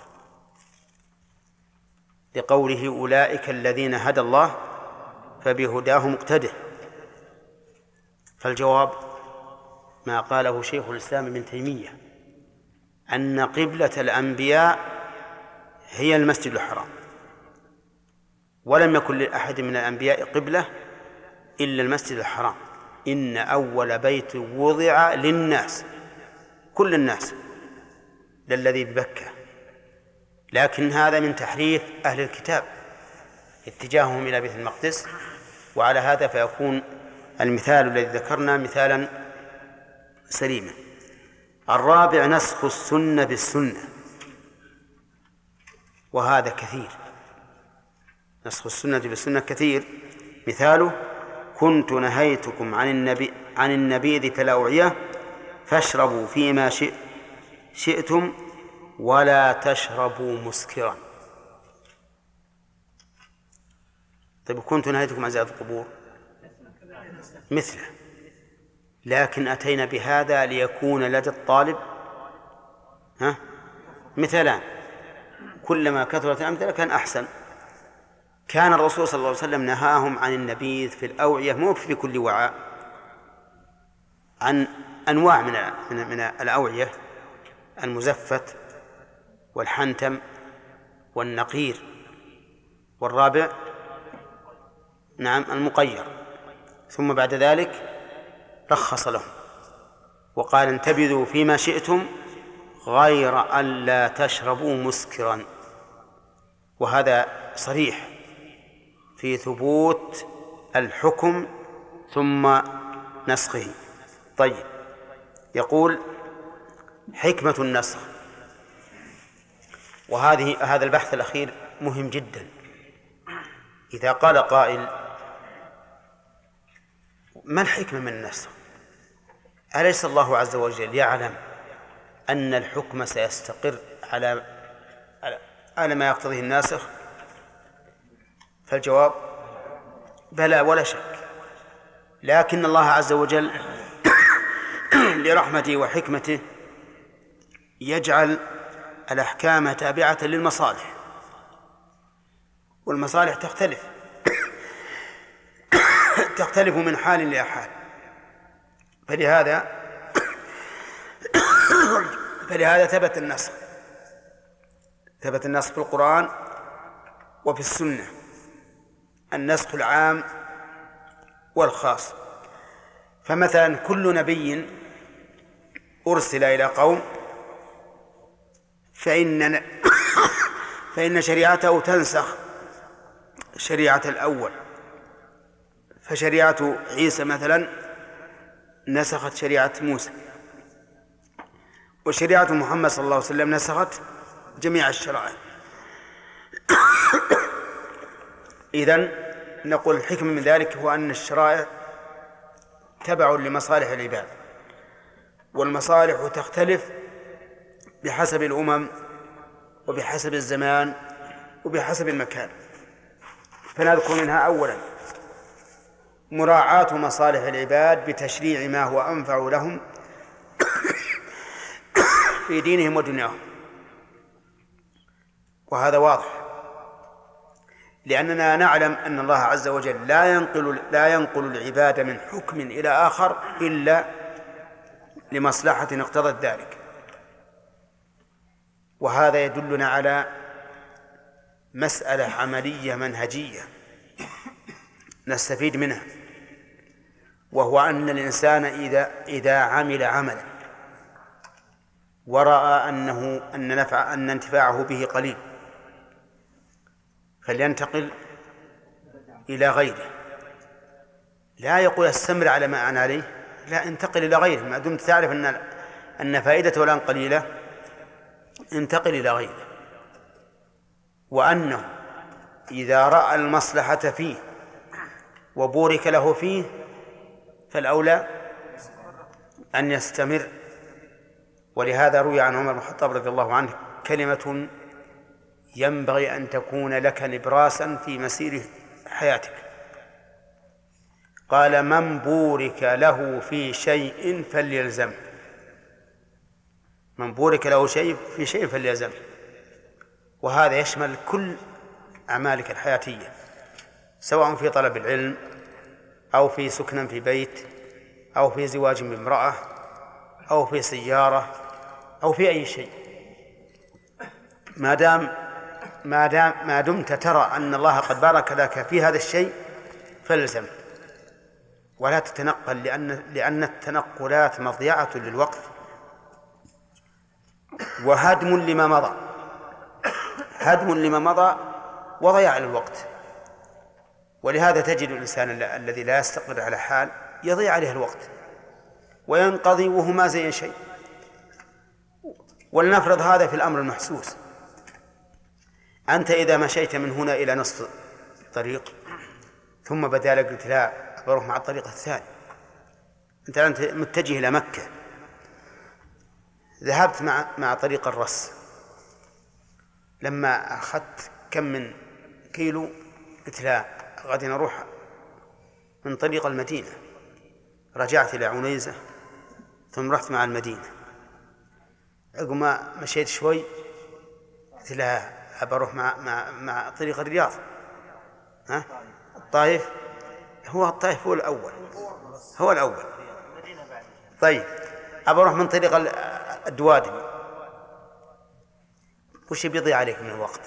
لقوله أولئك الذين هدى الله فبهداه مقتده، فالجواب ما قاله شيخ الإسلام ابن تيمية أن قبلة الأنبياء هي المسجد الحرام، ولم يكن لأحد من الأنبياء قبلة إلا المسجد الحرام. إن أول بيت وضع للناس، كل الناس، للذي ببكة. لكن هذا من تحريف أهل الكتاب اتجاههم إلى بيت المقدس، وعلى هذا فيكون المثال الذي ذكرنا مثالا سليما. الرابع نسخ السنة بالسنة، وهذا كثير. نسخ السنة بالسنة كثير. مثاله: كنت نهيتكم عن النبيذ في الأوعية فاشربوا فيما شئتم ولا تشربوا مسكرا. طيب كنت نهيتكم عن زيارة القبور مثله، لكن أتينا بهذا ليكون لدى الطالب مثلان، كلما كثرت الأمثلة كان أحسن. كان الرسول صلى الله عليه وسلم نهاهم عن النبيذ في الأوعية، مو في كل وعاء، عن أنواع من الأوعية: المزفت والحنتم والنقير، والرابع المقير. ثم بعد ذلك رخص لهم وقال: انتبذوا فيما شئتم غير أن لا تشربوا مسكرا. وهذا صريح في ثبوت الحكم ثم نسخه. طيب، يقول: حكمة النسخ. هذا البحث الأخير مهم جدا. إذا قال قائل: ما الحكمة من النسخ؟ أليس الله عز وجل يعلم أن الحكم سيستقر على ما يقتضيه الناسخ؟ فالجواب: بلى ولا شك. لكن الله عز وجل لرحمته وحكمته يجعل الأحكام تابعة للمصالح، والمصالح تختلف من حال لحال. فلهذا ثبت النسخ في القرآن وفي السنة، النسخ العام والخاص. فمثلا كل نبي أرسل إلى قوم فإن شريعته تنسخ شريعة الأول. فشريعة عيسى مثلا نسخت شريعة موسى، وشريعة محمد صلى الله عليه وسلم نسخت جميع الشرائع. إذن نقول الحكمة من ذلك هو أن الشرائع تبع لمصالح العباد، والمصالح تختلف بحسب الأمم وبحسب الزمان وبحسب المكان. فنذكر منها أولا مراعاة مصالح العباد بتشريع ما هو أنفع لهم في دينهم ودنياهم، وهذا واضح، لأننا نعلم أن الله عز وجل لا ينقل العباد من حكم إلى آخر إلا لمصلحة اقتضت ذلك. وهذا يدلنا على مسألة عملية منهجية نستفيد منها، وهو أن الإنسان إذا عمل عملا ورأى أن انتفاعه به قليل فلينتقل إلى غيره. لا يقول استمر على ما أنا عليه، لا، انتقل إلى غيره. ما دمت تعرف أن فائدته الآن قليلة انتقل إلى غيره. وأنه إذا رأى المصلحة فيه وبورك له فيه فالأولى أن يستمر. ولهذا روي عن عمر بن الخطاب رضي الله عنه كلمة ينبغي أن تكون لك نبراسا في مسير حياتك. قال: من بورك له في شيء فليلزمه. من بورك له في شيء فليلزمه. وهذا يشمل كل أعمالك الحياتية، سواء في طلب العلم أو في سكن في بيت أو في زواج بامرأة أو في سيارة أو في أي شيء، ما دمت ترى أن الله قد بارك لك في هذا الشيء فالزم ولا تتنقل، لأن التنقلات مضيعة للوقت وهدم لما مضى وضياع للوقت. ولهذا تجد الإنسان الذي لا يستقر على حال يضيع عليه الوقت وينقضي وهو ما زين شيء. ولنفرض هذا في الأمر المحسوس، أنت إذا مشيت من هنا إلى نصف طريق ثم بدا لك قلت لا بروح مع الطريق الثاني، أنت متجه إلى مكة، ذهبت مع طريق الرس، لما أخذت كم من كيلو قلت لا غادي نروح من طريق المدينة، رجعت إلى عنيزة ثم رحت مع المدينة، عقب ما مشيت شوي قلت لا أبى أروح مع طريق الرياض، الطائف، الطائف هو الأول طيب أبى أروح من طريق الدوادم، وش بيضيع عليك من الوقت؟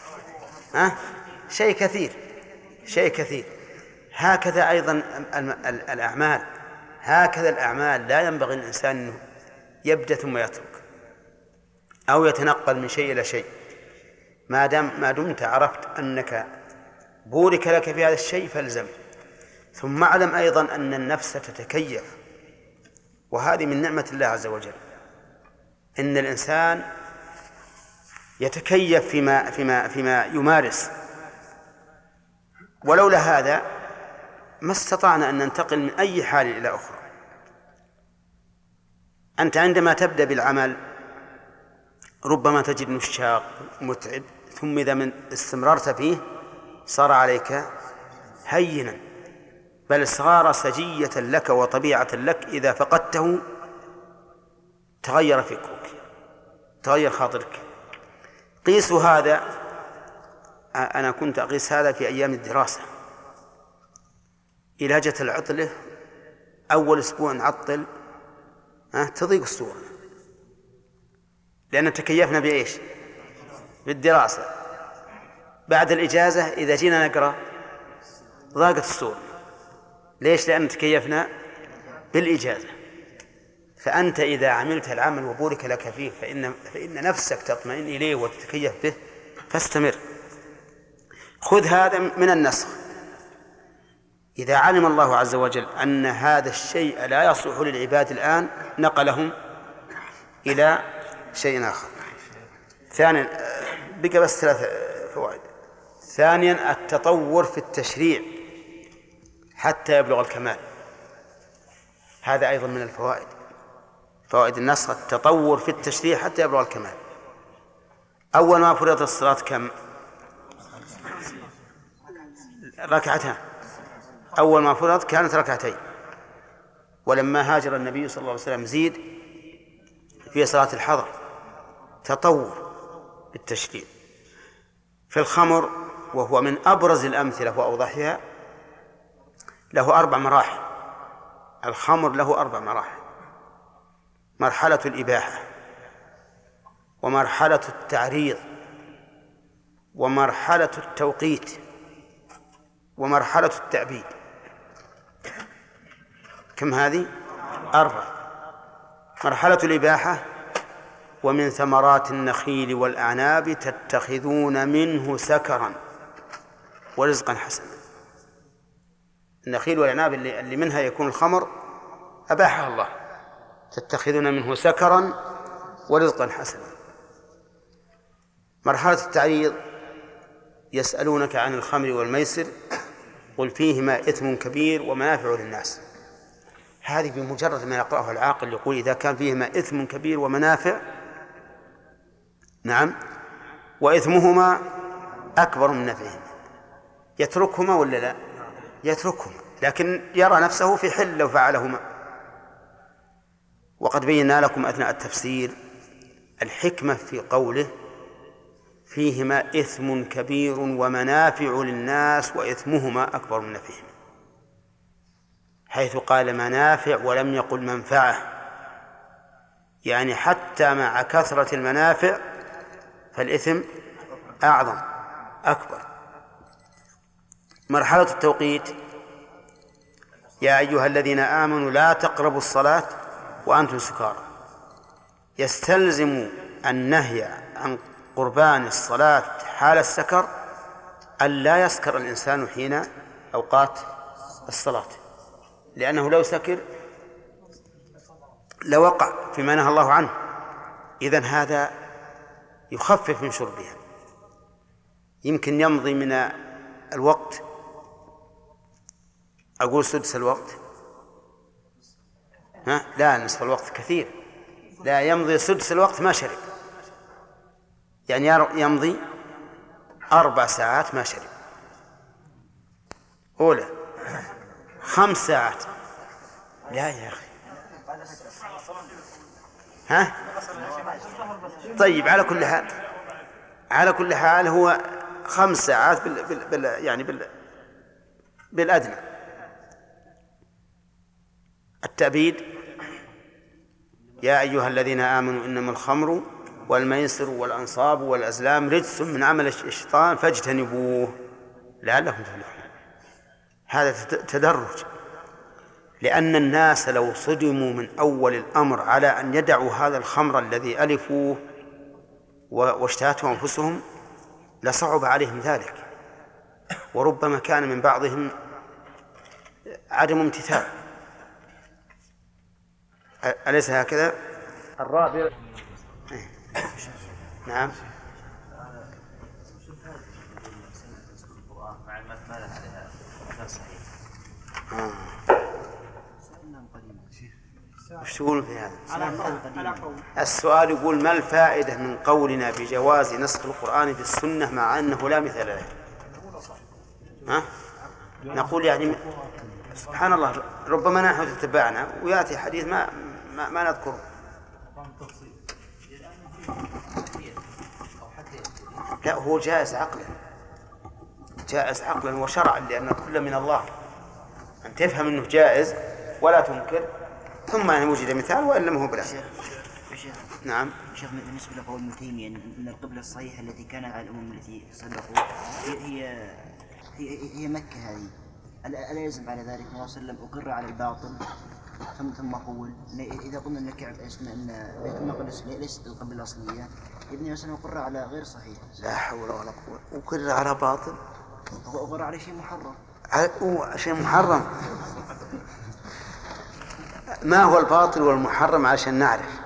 شيء كثير. هكذا أيضا الأعمال لا ينبغي الإنسان أنه يبدأ ثم يترك أو يتنقل من شيء إلى شيء، ما دمت عرفت أنك بورك لك في هذا الشيء فالزم. ثم اعلم أيضا أن النفس تتكيف، وهذه من نعمة الله عز وجل، إن الإنسان يتكيف فيما يمارس، ولولا هذا ما استطعنا أن ننتقل من أي حال إلى أخرى. أنت عندما تبدأ بالعمل ربما تجد أنه شاق متعب، ثم إذا استمررت فيه صار عليك هينا، بل صار سجية لك وطبيعة لك، إذا فقدته تغير فكرك، تغير خاطرك. قيس هذا، أنا كنت أقيس هذا في أيام الدراسة، إلى جت العطلة أول أسبوع نعطل تضيق الصورة، لأن تكيفنا بإيش؟ بالدراسة. بعد الإجازة إذا جينا نقرأ ضاقت الصورة. ليش؟ لأن تكيفنا بالإجازة. فأنت إذا عملت العمل وبورك لك فيه فإن نفسك تطمئن إليه وتتكيف به، فاستمر. خذ هذا من النسخ. إذا علم الله عز وجل أن هذا الشيء لا يصلح للعباد الآن نقلهم إلى شيء آخر. ثانيا، بقى بس 3 فوائد. ثانيا، التطور في التشريع حتى يبلغ الكمال، هذا أيضا من الفوائد، فوائد النسخ، التطور في التشريع حتى يبلغ الكمال. أول ما فرضت الصلاة كم؟ ركعتان. أول ما فرضت كانت ركعتين، ولما هاجر النبي صلى الله عليه وسلم زيد في صلاة الحضر. تطور بالتشريع. في الخمر، وهو من أبرز الأمثلة وأوضحها، له 4 مراحل. الخمر له 4 مراحل: مرحلة الإباحة، ومرحلة التعريض، ومرحلة التوقيت، ومرحلة التأبيد. كم هذه؟ 4. مرحلة الإباحة: ومن ثمرات النخيل والأعناب تتخذون منه سكرا ورزقا حسنا. النخيل والأعناب اللي منها يكون الخمر أباحها الله، تتخذون منه سكرا ورزقا حسنا. مرحلة التعريض: يسألونك عن الخمر والميسر قل فيهما إثم كبير ومنافع للناس. هذه بمجرد ما يقرأها العاقل يقول إذا كان فيهما إثم كبير ومنافع، نعم، وإثمهما أكبر من نفعهما، يتركهما ولا لا؟ يتركهما، لكن يرى نفسه في حل لو فعلهما. وقد بينا لكم أثناء التفسير الحكمة في قوله فيهما إثم كبير ومنافع للناس وإثمهما أكبر من نفعهما، حيث قال منافع ولم يقل منفعة، يعني حتى مع كثرة المنافع فالإثم أعظم أكبر. مرحلة التوقيت: يا أيها الذين آمنوا لا تقربوا الصلاة وأنتم سكارى، يستلزم النهي عن قربان الصلاة حال السكر أن لا يسكر الإنسان حين أوقات الصلاة، لأنه لو سكر لوقع فيما نهى الله عنه. إذن هذا يخفف من شربها. يمكن يمضي من الوقت، أقول سدس الوقت، لا، نصف الوقت كثير، لا، يمضي سدس الوقت ما شرب، يعني يمضي 4 ساعات ما شرب، أولى 5 ساعات، لا يا أخي، طيب على كل حال هو 5 ساعات بالأدنى. التأبيد: يا أيها الذين آمنوا إنما الخمر والميسر والأنصاب والأزلام رجس من عمل الشيطان فاجتنبوه لعلكم تفلحون. هذا تدرج، لأن الناس لو صدموا من أول الأمر على أن يدعوا هذا الخمر الذي ألفوه واشتهته أنفسهم لصعب عليهم ذلك، وربما كان من بعضهم عدم امتثال. أليس هكذا؟ الرابع. نعم. وش تقول في هذا؟ السؤال يقول: ما الفائدة من قولنا بجواز نسخ القرآن بالسنة مع أنه لا مثال له؟ نقول يعني سبحان الله، ربما نحن تتبعنا ويأتي حديث ما نذكره. لا، هو جائز عقلا وشرعا، لأن كل من الله، أن تفهم أنه جائز ولا تنكر، ثم أن وجد مثال وإن لم هو بلا. نعم. شيخ، بالنسبة لقول ابن تيمية أن القبلة الصحيحة التي كان على الأمم التي سبقوا هي مكة، هذه ألا يلزم على ذلك النبي صلى الله عليه وسلم أقر على الباطل ثم قول إذا قلنا أن كعب أن بيت المقدس ليست القبلة الأصلية، ابن مثلا أقر على غير صحيح؟ لا حول ولا قوة. أقر على باطل؟ هو أقر على شيء محرم. شيء محرم. ما هو الباطل والمحرم عشان نعرف؟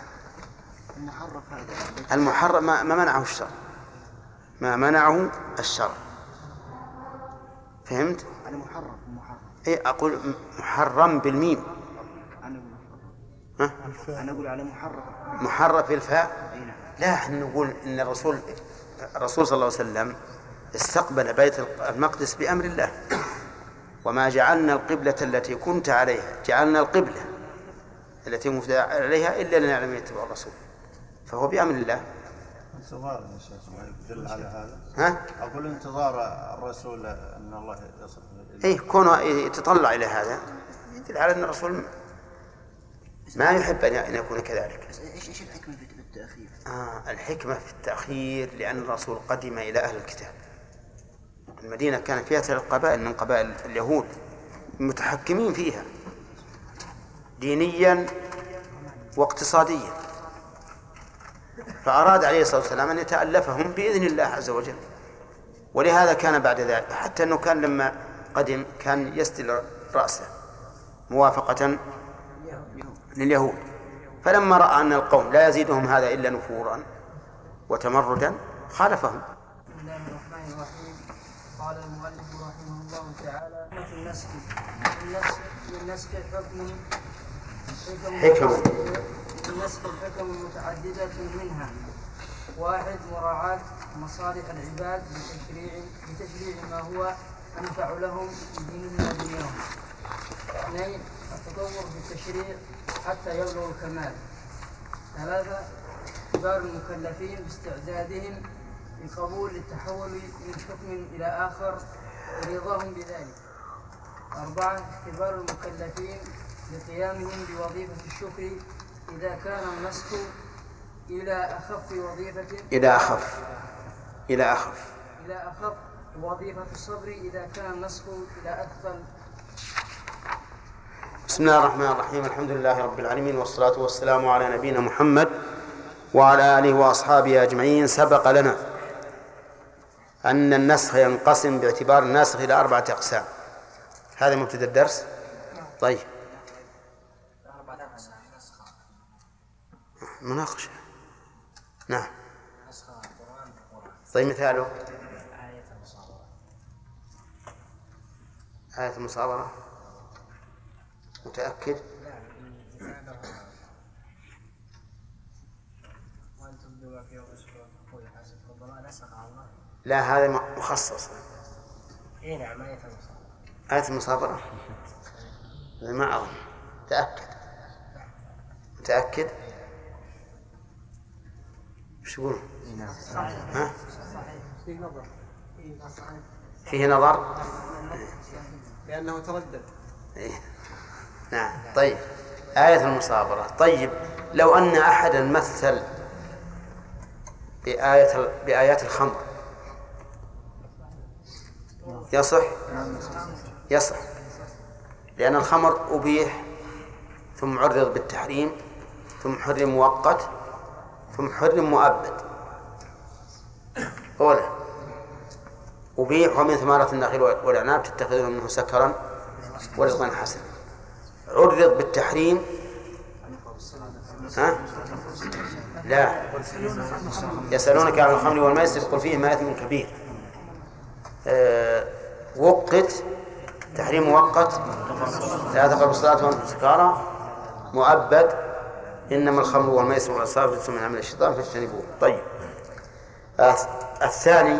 المحرم ما منعه الشرع، فهمت؟ أنا محرم. إيه، أقول محرم بالميم. أنا أقول على محرم في الفاء. لا، احنا نقول إن الرسول صلى الله عليه وسلم استقبل بيت المقدس بأمر الله، وما جعلنا القبلة التي كنت عليها، جعلنا القبلة التي كنت عليها إلا لنعلم يتبع الرسول، فهو بأمر الله. انتظار يا شيخ يدل على هذا. أقول انتظار الرسول أن الله يصل إيه، كونه يتطلع إلى هذا يدل على أن الرسول ما يحب أن يكون كذلك. إيش الحكمة في التأخير؟ الحكمة في التأخير لأن الرسول قدم إلى أهل الكتاب. المدينة كان فيها 3 قبائل من قبائل اليهود متحكمين فيها دينيا واقتصاديا، فأراد عليه الصلاة والسلام أن يتألفهم بإذن الله عز وجل. ولهذا كان بعد ذلك، حتى أنه كان لما قدم كان يسدل رأسه موافقة لليهود، فلما رأى أن القوم لا يزيدهم هذا إلا نفورا وتمردا خالفهم. بسم الله الرحمن الرحيم. قال المؤلف رحمه الله تعالى: النسخ حكم متعددة، منها: 1. مراعاة مصالح العباد بتشريع ما هو أنفع لهم في دينهم ودنياهم. 2. التطور بالتشريع حتى يبلغ الكمال. 3. اختبار المكلفين باستعدادهم لقبول التحول من حكم إلى آخر ورضاهم بذلك. 4. اختبار المكلفين لقيامهم بوظيفة الشكر إذا كان النسخ إلى أخف وظيفة إلى أخف وظيفة الصبر إذا كان النسخ إلى أثقل. بسم الله الرحمن الرحيم. الحمد لله رب العالمين، والصلاة والسلام على نبينا محمد وعلى آله وأصحابه أجمعين. سبق لنا أن النسخ ينقسم باعتبار الناسخ إلى 4 أقسام. هذا مبتدأ الدرس. طيب، مناقشة. نعم. طيب، مثاله آية المصابرة. متأكد؟ لا، هذا مخصص. نعم، آية المصابرة. ما أظن. متأكد؟ وش يقول؟ ها؟ فيه نظر لأنه تردد. نعم. طيب، آية المصابرة. طيب، لو أن أحدا مثل بآيات الخمر يصح؟ يصح، لأن الخمر أبيح ثم عرض بالتحريم ثم حرم مؤقت ثم حرم مؤبد. أولا أبيح ومن ثمرة النخيل والأعناب تتخذون منه سكرا ورزقا حسنا. عرض بالتحريم. ها؟ لا، يسألونك عن الخمر والميسر قل فيهما إثم كبير. وقت تحريم مؤقت لا تقربوا الصلاة وأنتم سكارى. مؤبد إنما الخمر والميسر والأنصاب رجس من عمل الشيطان فاجتنبوه. طيب، الثاني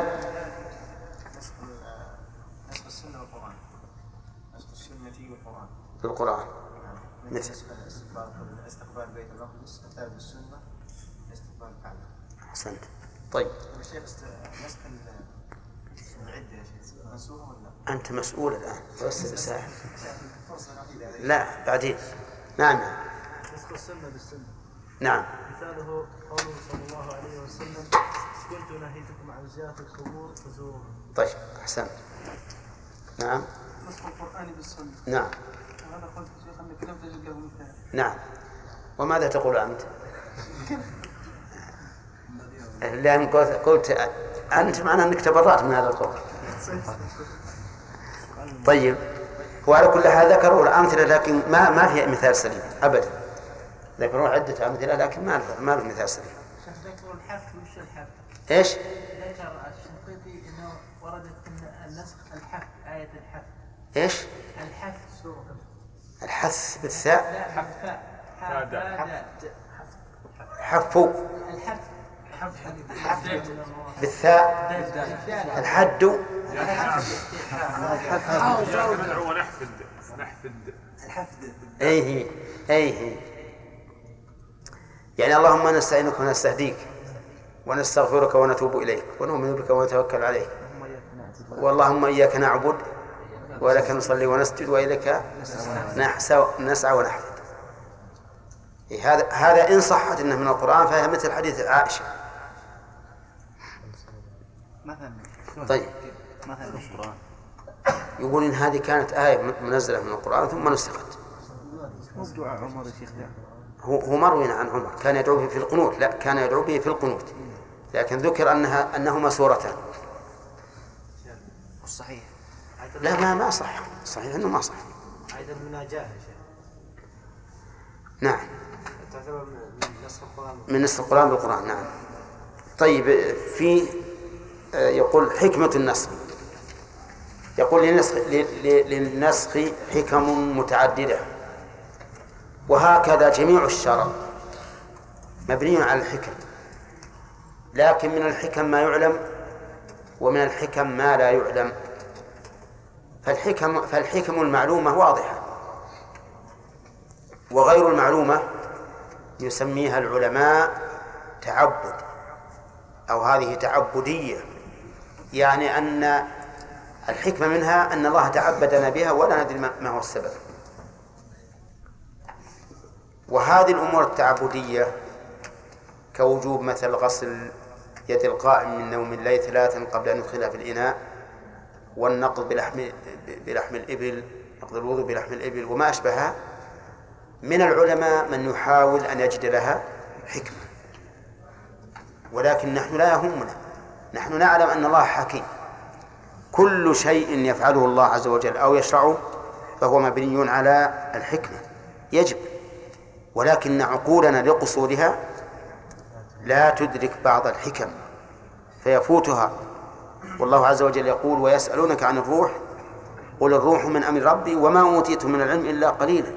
نسخ السنة والقرآن. نسخ السنة والقرآن في القرآن مثل استقبال بيت المقدس، كتاب السنة، استقبال الكعبة. أحسنت. طيب، الشيخ نسخ العدة يا شيخ منسوخة ولا؟ أنت مسؤول الآن. بس بساعة. لا، بعدين. نعم. نسخ السنة بالسنة. نعم. مثاله قوله صلى الله عليه وسلم: كنت نهيتكم عن زيارة القبور فزوروها. طيب، أحسنت. نعم. نسخ القرآن بالسنة. نعم. وهذا قلت شيخ أنك لم تجد له مثال. نعم. وماذا تقول أنت؟ لأن قلت أنت معنى أنك تبرأت من هذا القول. طيب، وعلى كل حال ذكروا الأمثلة لكن ما في مثال سليم أبدا. ذكروا عدة أمثلة لكن ما في مثال سليم. ذكروا الحث. وش الحث؟ إيش؟ ذكر الشنقيطي أنه وردت النسخ الحث، آية الحث. إيش؟ الحث. الحث بالثاء. لا، حفوا بالثاء. الحد. أيه. يعني اللهم نستعينك ونستهديك ونستغفرك ونتوب إليك ونؤمن بك ونتوكل عليك، واللهم إياك نعبد ولك نصلي ونسجد وإليك نسعى ونحفد. هذا إن صحت إنه من القرآن فهي مثل حديث عائشة. طيب، يقول إن هذه كانت آية منزلة من القرآن ثم نسخت. هو مروي عن عمر كان يدعو به في القنوت. لا، كان يدعو به في القنوت، لكن ذكر أنهما سورتان. صحيح. لا، ما صح. صحيح أنه ما صح. أيضا المناجاة يا شيخ. نعم، تعتبر من نسخ القرآن. من نسخ القرآن بالقرآن. نعم. طيب، في يقول حكمة النسخ. يقول للنسخ حكم متعددة، وهكذا جميع الشرع مبني على الحكم، لكن من الحكم ما يعلم ومن الحكم ما لا يعلم. فالحكم المعلومة واضحة، وغير المعلومة يسميها العلماء تعبد، أو هذه تعبدية، يعني أن الحكمة منها أن الله تعبدنا بها ولا ندري ما هو السبب. وهذه الأمور التعبدية كوجوب مثل غسل يد القائم من نوم الليل 3 قبل أن يدخلها في الإناء، والنقض بلحم الإبل، نقض الوضوء بلحم الإبل وما أشبهها، من العلماء من يحاول أن يجد لها حكمة، ولكن نحن لا يهمنا، نحن نعلم أن الله حكيم، كل شيء يفعله الله عز وجل أو يشرعه فهو مبني على الحكمة يجب، ولكن عقولنا لقصورها لا تدرك بعض الحكم فيفوتها. والله عز وجل يقول: ويسألونك عن الروح قل الروح من أمر ربي وما أوتيت من العلم إلا قليلا.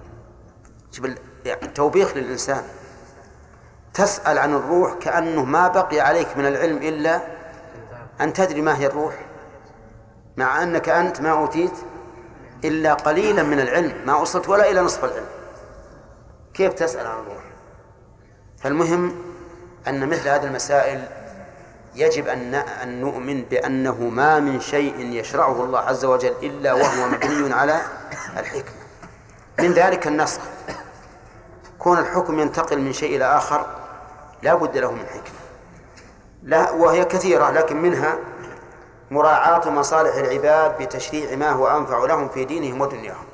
توبيخ للإنسان، تسأل عن الروح كأنه ما بقي عليك من العلم إلا أن تدري ما هي الروح، مع أنك أنت ما أوتيت إلا قليلا من العلم، ما وصلت ولا إلى نصف العلم، كيف تسأل عن الروح؟ فالمهم أن مثل هذه المسائل يجب أن نؤمن بأنه ما من شيء يشرعه الله عز وجل إلا وهو مبني على الحكمة. من ذلك النسخ، كون الحكم ينتقل من شيء إلى آخر لا بد له من حكمة، لا وهي كثيرة، لكن منها مراعاة مصالح العباد بتشريع ما هو أنفع لهم في دينهم ودنياهم،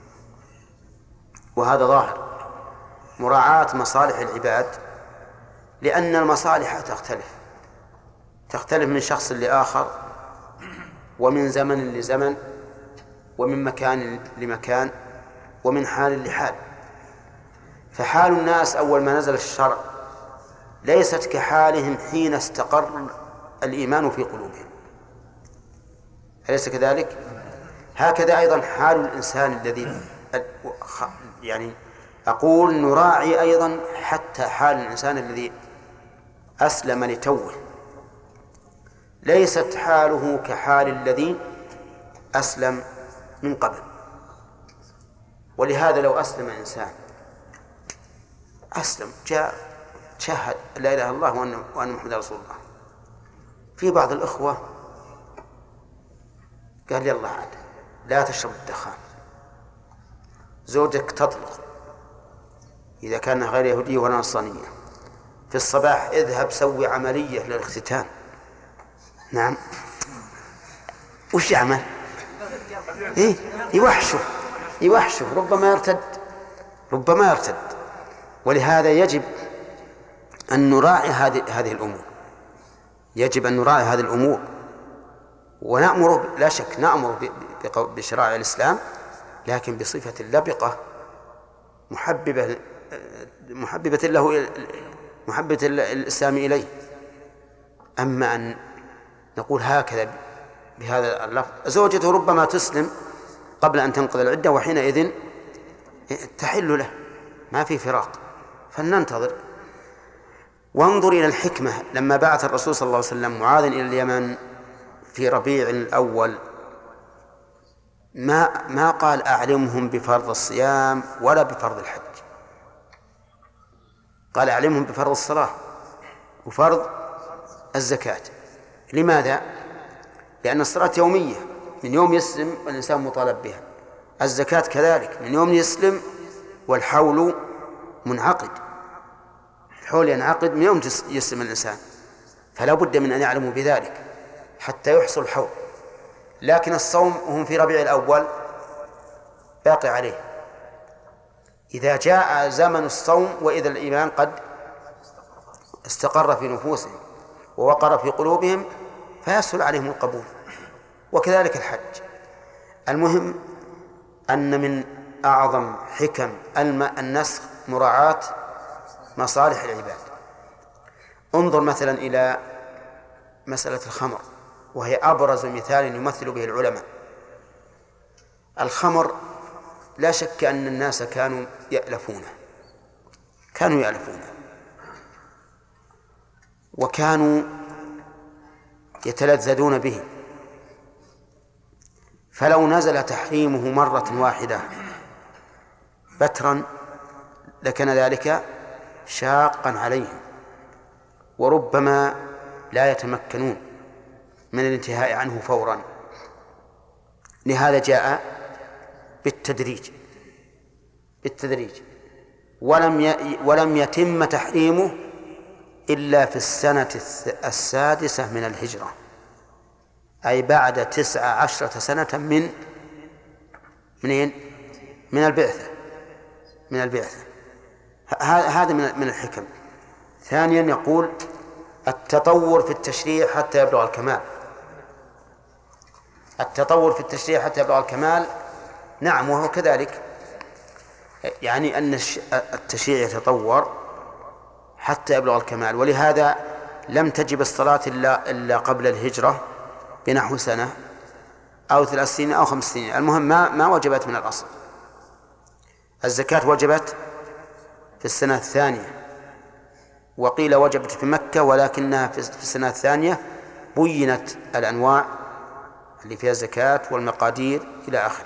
وهذا ظاهر، مراعاة مصالح العباد، لأن المصالح تختلف من شخص لآخر، ومن زمن لزمن، ومن مكان لمكان، ومن حال لحال. فحال الناس أول ما نزل الشرع ليست كحالهم حين استقر الإيمان في قلوبهم، أليس كذلك؟ هكذا أيضا حال الإنسان الذي يعني أقول نراعي أيضا حتى حال الإنسان الذي أسلم لتوه، ليست حاله كحال الذي أسلم من قبل. ولهذا لو أسلم إنسان جاء شهد لا إله إلا الله وأن محمد رسول الله، في بعض الإخوة قال يلا عاد لا تشرب الدخان، زوجك تطلق إذا كان غير يهودية ولا نصرانية، في الصباح اذهب سوي عملية للاختتان. نعم، وش يعمل؟ يوحشه ربما يرتد. ولهذا يجب أن نراعي هذه الأمور، يجب أن نراعي هذه الأمور، ونأمر لا شك نأمر بشرائع الإسلام، لكن بصفة لبقة محببة له، محبة الإسلام إليه. أما أن نقول هكذا بهذا اللفظ، زوجته ربما تسلم قبل أن تنقضي العدة، وحينئذ تحل له، ما في فراق، فلننتظر. وانظر إلى الحكمة لما بعث الرسول صلى الله عليه وسلم معاذ إلى اليمن في ربيع الأول، ما قال أعلمهم بفرض الصيام ولا بفرض الحج، قال أعلمهم بفرض الصلاة وفرض الزكاة. لماذا؟ لأن الصلاة يومية، من يوم يسلم الإنسان مطالب بها، الزكاة كذلك من يوم يسلم، والحول منعقد، الحول ينعقد من يوم يسلم الإنسان، فلا بد من أن يعلموا بذلك حتى يحصل الحول. لكن الصوم هم في ربيع الأول باقي عليه، إذا جاء زمن الصوم وإذا الإيمان قد استقر في نفوسهم ووقر في قلوبهم فيسهل عليهم القبول، وكذلك الحج. المهم أن من أعظم حكم النسخ مراعاة مصالح العباد. انظر مثلا إلى مسألة الخمر، وهي أبرز مثال يمثل به العلماء. الخمر لا شك أن الناس كانوا يألفونه وكانوا يتلذذون به، فلو نزل تحريمه مرة واحدة بترا لكان ذلك شاقا عليهم، وربما لا يتمكنون من الانتهاء عنه فورا. لهذا جاء بالتدريج. ولم يتم تحريمه إلا في السنة 6 من الهجرة، أي بعد 19 سنة من البعثة. هذا من الحكم. ثانيا يقول التطور في التشريع حتى يبلغ الكمال. التطور في التشريع حتى يبلغ الكمال، نعم، وهو كذلك، يعني أن التشريع يتطور حتى يبلغ الكمال، ولهذا لم تجب الصلاة إلا قبل الهجرة بنحو سنة أو 3 سنين أو 5 سنين، المهم ما وجبت من الأصل. الزكاة وجبت في السنة الثانية، وقيل وجبت في مكة، ولكنها في السنة الثانية بينت الأنواع اللي فيها الزكاة والمقادير إلى آخره.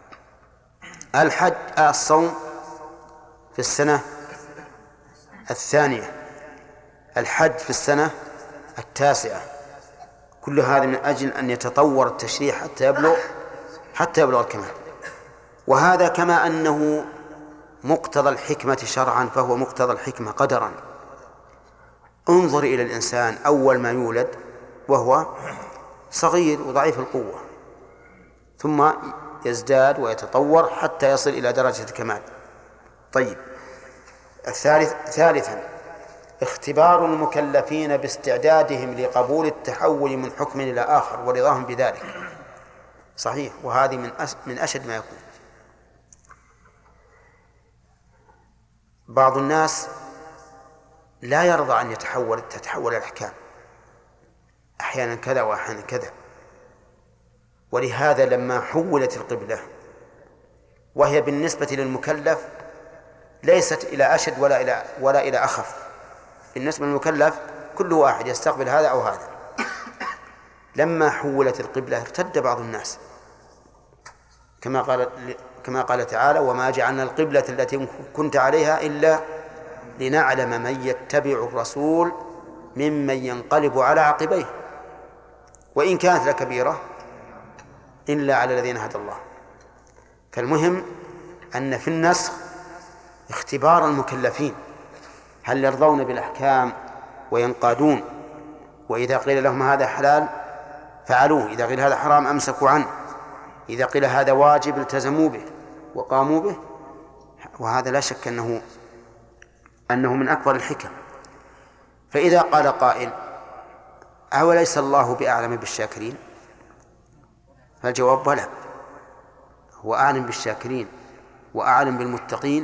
الصوم في السنة الثانية، الحج في السنة 9. كل هذا من أجل أن يتطور التشريع حتى يبلغ الكمال. وهذا كما أنه مقتضى الحكمة شرعا فهو مقتضى الحكمة قدرا. انظر إلى الإنسان أول ما يولد وهو صغير وضعيف القوة، ثم يزداد ويتطور حتى يصل إلى درجة الكمال. طيب، ثالثا اختبار المكلفين باستعدادهم لقبول التحول من حكم إلى آخر ورضاهم بذلك. صحيح، وهذه من أشد ما يكون. بعض الناس لا يرضى أن تتحول الأحكام، أحيانا كذا وأحيانا كذا. ولهذا لما حولت القبلة وهي بالنسبة للمكلف ليست إلى أشد ولا إلى أخف، بالنسبة للمكلف كل واحد يستقبل هذا أو هذا. لما حولت القبلة ارتد بعض الناس، كما قال تعالى: وما جعلنا القبلة التي كنت عليها إلا لنعلم من يتبع الرسول ممن ينقلب على عقبيه وإن كانت لكبيرة إلا على الذين هدى الله. فالمهم أن في النسخ اختبار المكلفين، هل يرضون بالأحكام وينقادون، وإذا قيل لهم هذا حلال فعلوه، إذا قيل هذا حرام أمسكوا عنه، إذا قيل هذا واجب التزموا به وقاموا به. وهذا لا شك أنه من أكبر الحكم. فإذا قال قائل: أوليس الله بأعلم بالشاكرين؟ فالجواب: بلى، هو أعلم بالشاكرين وأعلم بالمتقين،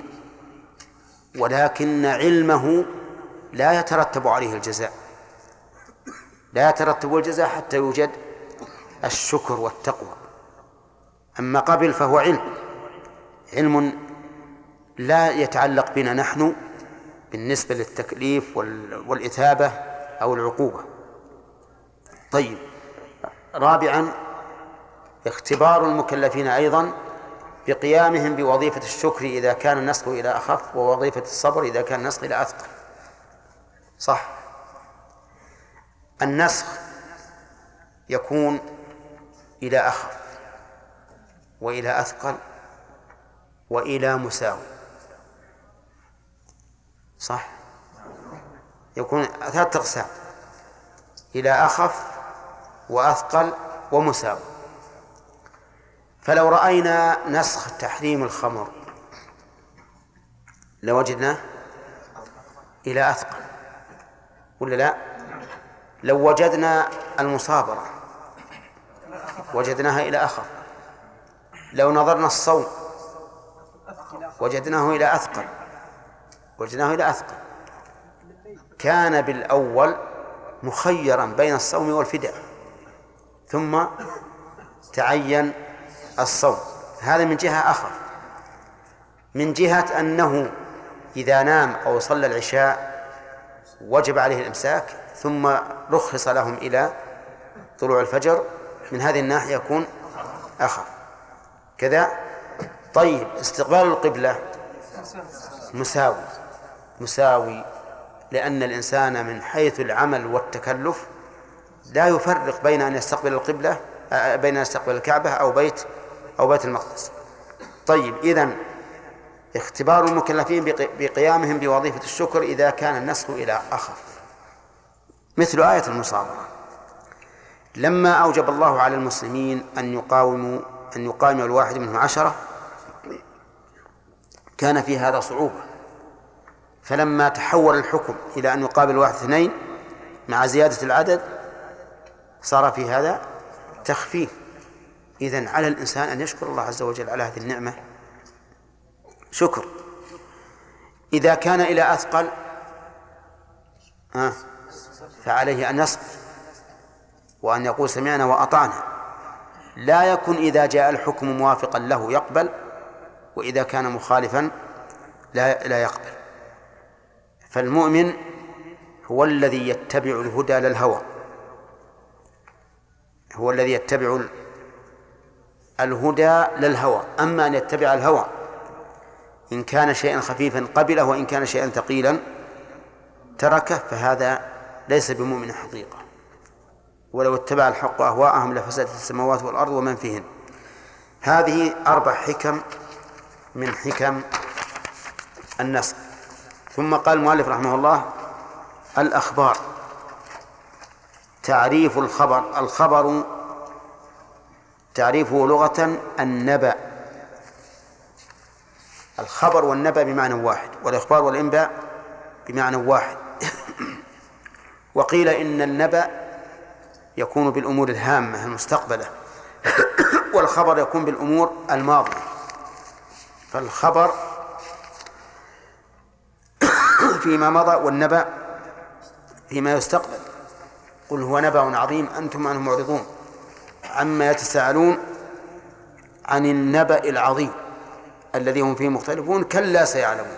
ولكن علمه لا يترتب عليه الجزاء، لا يترتب الجزاء حتى يوجد الشكر والتقوى. أما قبل فهو علم لا يتعلق بنا نحن بالنسبة للتكليف والإثابة أو العقوبة. طيب، رابعا اختبار المكلفين أيضا بقيامهم بوظيفة الشكر إذا كان النسخ إلى أخف، ووظيفة الصبر إذا كان النسخ إلى أثقل. صح، النسخ يكون إلى أخف وإلى أثقل وإلى مساوي. صح، يكون 3 أقسام: إلى أخف وأثقل ومساوي. فلو رأينا نسخ تحريم الخمر لوجدناه إلى أثقل، ولا لا؟ لو وجدنا المصابرة وجدناها إلى أخف. لو نظرنا الصوم وجدناه إلى أثقل. كان بالأول مخيرا بين الصوم والفداء، ثم تعين الصوم. هذا من جهة أخف. من جهة أنه إذا نام أو صلى العشاء وجب عليه الإمساك، ثم رخص لهم إلى طلوع الفجر، من هذه الناحية يكون أخف كذا. طيب، استقبال القبلة مساوي، لأن الإنسان من حيث العمل والتكلف لا يفرق بين أن يستقبل القبلة بين أن يستقبل الكعبة أو بيت المقدس. طيب، إذن اختبار المكلفين بقيامهم بوظيفة الشكر إذا كان النسخ إلى أخف، مثل آية المصابرة. لما أوجب الله على المسلمين أن يقاوم الواحد منهم 10 كان في هذا صعوبة، فلما تحول الحكم إلى أن يقابل 1 2 مع زيادة العدد صار في هذا تخفيف. إذن على الإنسان أن يشكر الله عز وجل على هذه النعمة شكر. إذا كان إلى أثقل فعليه أن يصبر وأن يقول سمعنا وأطعنا، لا يكن إذا جاء الحكم موافقا له يقبل، وإذا كان مخالفا لا يقبل. فالمؤمن هو الذي يتبع الهدى للهوى، هو الذي يتبع الهدى للهوى. أما أن يتبع الهوى إن كان شيئا خفيفا قبله وإن كان شيئا ثقيلا تركه، فهذا ليس بمؤمن حقيقة. ولو اتبع الحق أهواءهم لفسدت السماوات والأرض ومن فيهن. هذه 4 حكم من حكم النسخ. ثم قال المؤلف رحمه الله: الأخبار. تعريف الخبر. الخبر تعريفه لغة النبأ. الخبر والنبأ بمعنى واحد، والإخبار والإنباء بمعنى واحد. وقيل إن النبأ يكون بالأمور الهامة المستقبلة، والخبر يكون بالأمور الماضية. فالخبر فيما مضى والنبأ فيما يستقبل. قل هو نبأ عظيم أنتم عنه معرضون عما يتساءلون عن النبأ العظيم الذي هم فيه مختلفون كلا سيعلمون.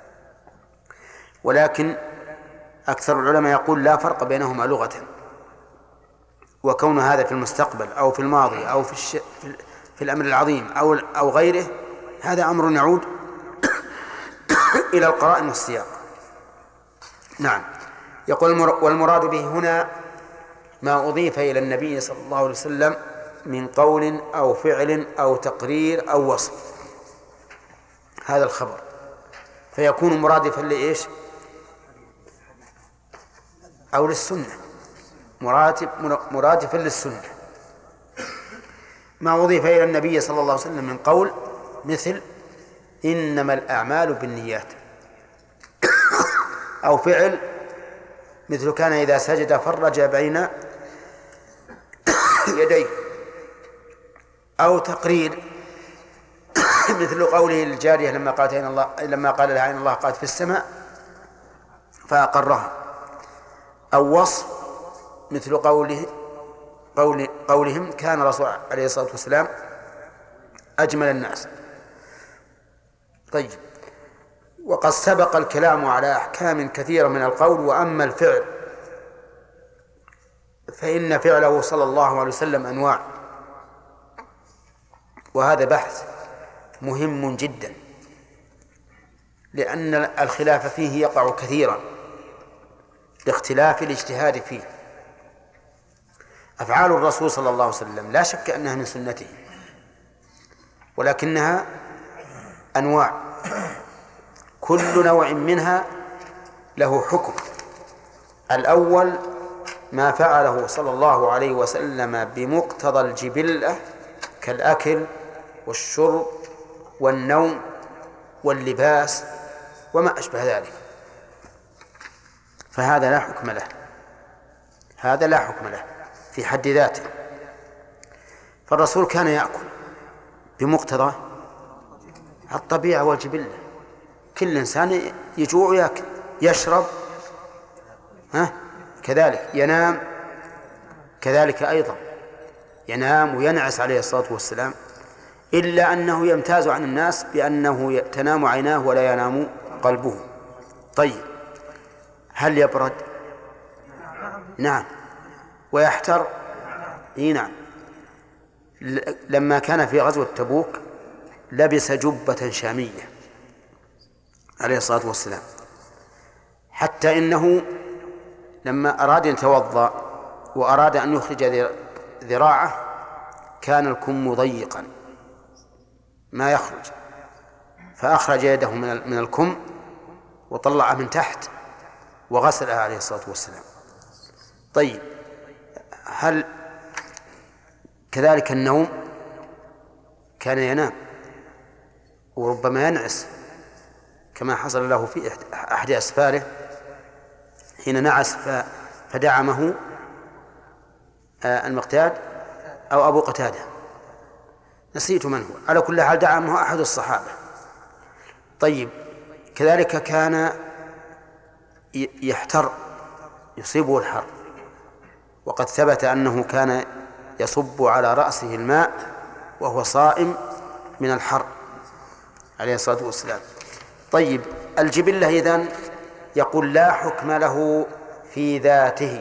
ولكن أكثر العلماء يقول لا فرق بينهما لغة، وكون هذا في المستقبل أو في الماضي أو في الأمر العظيم أو غيره هذا أمر يعود إلى القرائن والسياق. نعم. يقول: والمراد به هنا ما أضيف إلى النبي صلى الله عليه وسلم من قول أو فعل أو تقرير أو وصف، هذا الخبر، فيكون مرادفا لإيش؟ أو للسنة، مرادفا للسنة. ما أضيف إلى النبي صلى الله عليه وسلم من قول، مثل إنما الأعمال بالنيات، أو فعل مثل كان إذا سجد فرج بين يديه، أو تقرير مثل قوله للجارية لما قال لها إن الله قالت في السماء فأقرها، أو وصف مثل قولهم كان رسول عليه الصلاة والسلام أجمل الناس. طيب. وقد سبق الكلام على أحكام كثيرة من القول. وأما الفعل فإن فعله صلى الله عليه وسلم أنواع، وهذا بحث مهم جدا، لأن الخلاف فيه يقع كثيرا لاختلاف الاجتهاد فيه. أفعال الرسول صلى الله عليه وسلم لا شك أنها من سنته، ولكنها أنواع، كل نوع منها له حكم. الأول ما فعله صلى الله عليه وسلم بمقتضى الجبلة كالأكل والشرب والنوم واللباس وما أشبه ذلك، فهذا لا حكم له، هذا لا حكم له في حد ذاته. فالرسول كان يأكل بمقتضى الطبيعة والجبلة، كل إنسان يجوع ويأكل، يشرب كذلك، ينام كذلك أيضا، ينام وينعس عليه الصلاة والسلام، إلا أنه يمتاز عن الناس بأنه تنام عيناه ولا ينام قلبه. طيب، هل يبرد؟ نعم. ويحتر؟ نعم. لما كان في غزوة تبوك لبس جبة شامية عليه الصلاة والسلام، حتى إنه لما أراد أن يتوضأ وأراد أن يخرج ذراعه كان الكم ضيقا ما يخرج، فأخرج يده من الكم وطلعها من تحت وغسلها عليه الصلاة والسلام. طيب، هل كذلك النوم؟ كان ينام وربما ينعس كما حصل له في أحد أسفاره حين نعس فدعمه المقداد أو أبو قتادة، نسيت من هو، على كل حال دعمه أحد الصحابة. طيب، كذلك كان يحتر، يصيبه الحر، وقد ثبت أنه كان يصب على رأسه الماء وهو صائم من الحر عليه الصلاة والسلام. طيب، الجبلة إذن يقول لا حكم له في ذاته،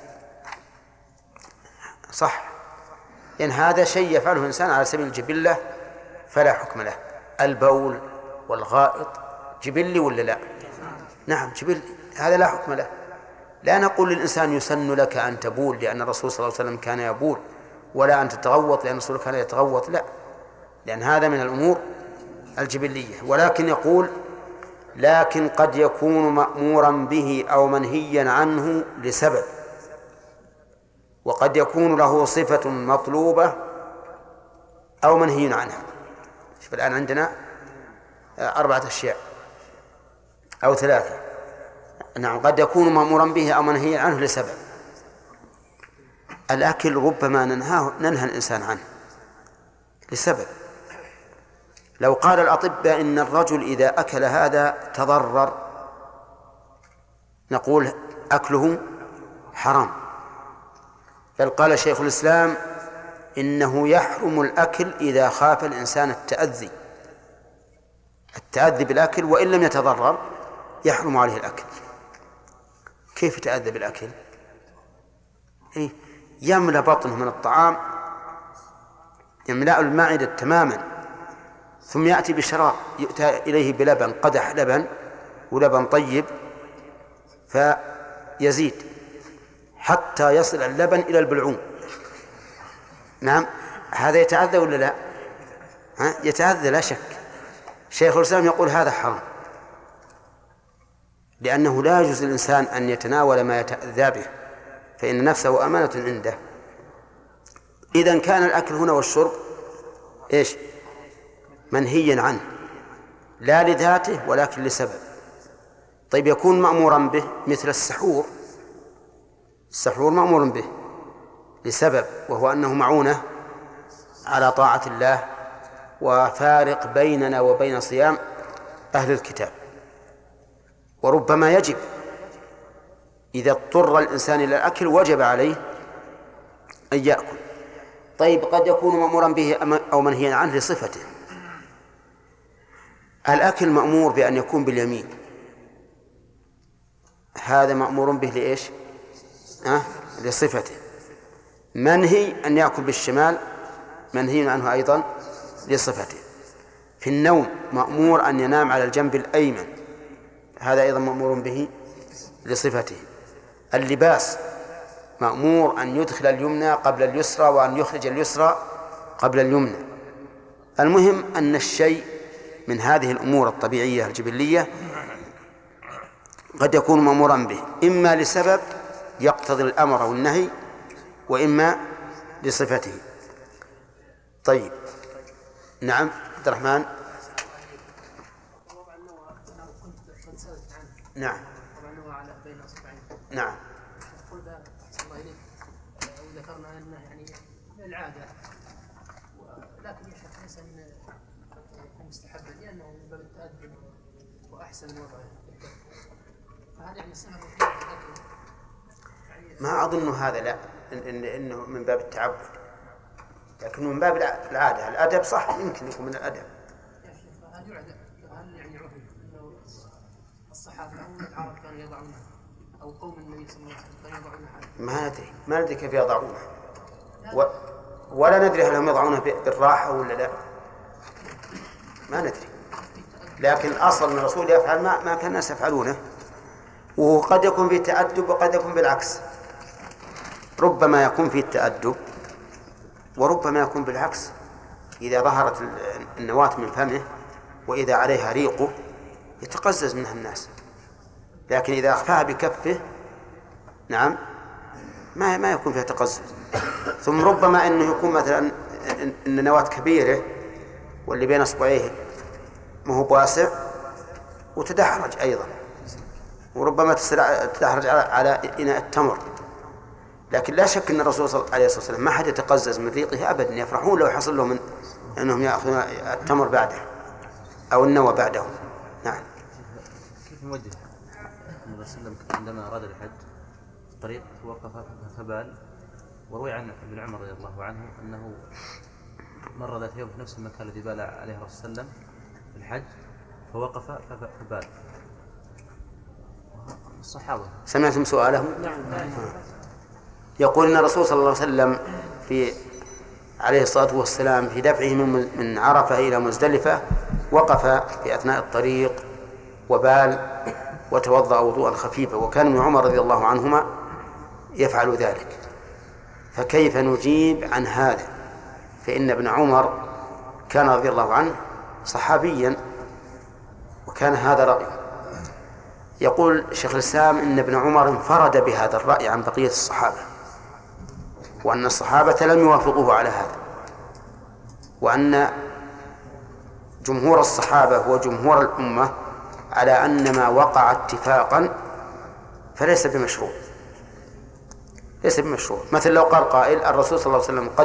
صح؟ إن هذا شيء يفعله الإنسان على سبيل الجبلة فلا حكم له. البول والغائط جبلي ولا لا؟ نعم جبلي، هذا لا حكم له. لا نقول للإنسان يسن لك أن تبول لأن الرسول صلى الله عليه وسلم كان يبول، ولا أن تتغوط لأن الرسول كان يتغوط، لا، لأن هذا من الأمور الجبلية. ولكن يقول لكن قد يكون مأمورا به أو منهيا عنه لسبب، وقد يكون له صفة مطلوبة أو منهي عنها. شوف الآن عندنا 4 أشياء أو 3. نعم، قد يكون مأمورا به أو منهيا عنه لسبب. الأكل ربما ننهى الإنسان عنه لسبب. لو قال الأطباء إن الرجل إذا أكل هذا تضرر، نقول أكله حرام. بل قال شيخ الإسلام إنه يحرم الأكل إذا خاف الإنسان التأذي بالأكل، وإن لم يتضرر يحرم عليه الأكل. كيف يتأذى بالأكل؟ يملأ بطنه من الطعام، يملأ المعدة تماما، ثم يأتي بشراب، يؤتى إليه بلبن، قدح لبن ولبن طيب، فيزيد حتى يصل اللبن إلى البلعوم. نعم، هذا يتأذى ولا لا؟ يتأذى لا شك. شيخ الإسلام يقول هذا حرام، لأنه لا يجوز للإنسان أن يتناول ما يتأذى به، فإن نفسه أمانة عنده. إذن كان الأكل هنا والشرب إيش؟ منهيا عنه، لا لذاته ولكن لسبب. طيب، يكون مأمورا به مثل السحور. السحور مأمور به لسبب، وهو أنه معونة على طاعة الله وفارق بيننا وبين صيام أهل الكتاب. وربما يجب إذا اضطر الإنسان إلى الأكل وجب عليه أن يأكل. طيب، قد يكون مأمورا به أو منهيا عنه لصفته. الأكل مأمور بأن يكون باليمين، هذا مأمور به لإيش؟ لصفته. منهي أن يأكل بالشمال، منهي عنه أيضا لصفته. في النوم مأمور أن ينام على الجنب الأيمن، هذا أيضا مأمور به لصفته. اللباس مأمور أن يدخل اليمنى قبل اليسرى وأن يخرج اليسرى قبل اليمنى. المهم أن الشيء من هذه الأمور الطبيعية الجبلية قد يكون مأمورا به إما لسبب يقتضي الأمر أو النهي، وإما لصفته. طيب، نعم عبد الرحمن. نعم نعم. ذكرنا أنه يعني العادة، لكن يا شيخ ليس مستحبا لأنه من باب التأدب وأحسن من وضعه. فهل يعني سبب ما أظن هذا، لا، إنه من باب التعبد، لكنه من باب العادة. الأدب صح، يمكن يكون من الأدب. يا شيخ هل يعني عرف أنه الصحابة أو العرب كانوا يضعونها، أو قوم النبي صلى الله عليه وسلم كانوا يضعونها؟ ما ندري كيف يضعونها، ولا ندري هل هم يضعونها بالراحة ولا لا، ما ندري. لكن الأصل أن الرسول يفعل ما كان الناس يفعلونه، وقد يكون فيه تأدب وقد يكون بالعكس. ربما يكون فيه التأدب وربما يكون بالعكس. إذا ظهرت النواة من فمه وإذا عليها ريقه يتقزز منها الناس، لكن إذا أخفاها بكفه نعم ما يكون فيها تقزز. ثم ربما أنه يكون مثلا إن نواة كبيرة واللي بين أصبعيه ما هو واسع وتدحرج أيضا، وربما تدحرج على إناء التمر. لكن لا شك أن الرسول عليه الصلاة والسلام ما حد يتقزز من ريقه أبدا، يفرحون لو حصل لهم أنهم يأخذون التمر بعده أو النوى بعده. نعم. كيف نوجه النبي صلى الله عليه وسلم عندما أراد الحج الطريق وقف فبال، وروي عن ابن عمر رضي الله عنه أنه مر ذات يوم في نفس المكان الذي بال عليه الرسول صلى الله عليه وسلم في الحج فوقف فبال. الصحابة سمعتم سؤاله؟ يقول إن الرسول صلى الله عليه وسلم عليه الصلاة والسلام في دفعه من عرفة إلى مزدلفة وقف في أثناء الطريق وبال وتوضأ وضوءا خفيفا، وكان ابن عمر رضي الله عنهما يفعل ذلك. فكيف نجيب عن هذا؟ فإن ابن عمر كان رضي الله عنه صحابيا وكان هذا رأيه. يقول شيخ الإسلام إن ابن عمر انفرد بهذا الرأي عن بقية الصحابة، وأن الصحابة لم يوافقوه على هذا، وأن جمهور الصحابة وجمهور الأمة على أن ما وقع اتفاقا فليس بمشروع، ليس بمشروع. مثل لو قال قائل الرسول صلى الله عليه وسلم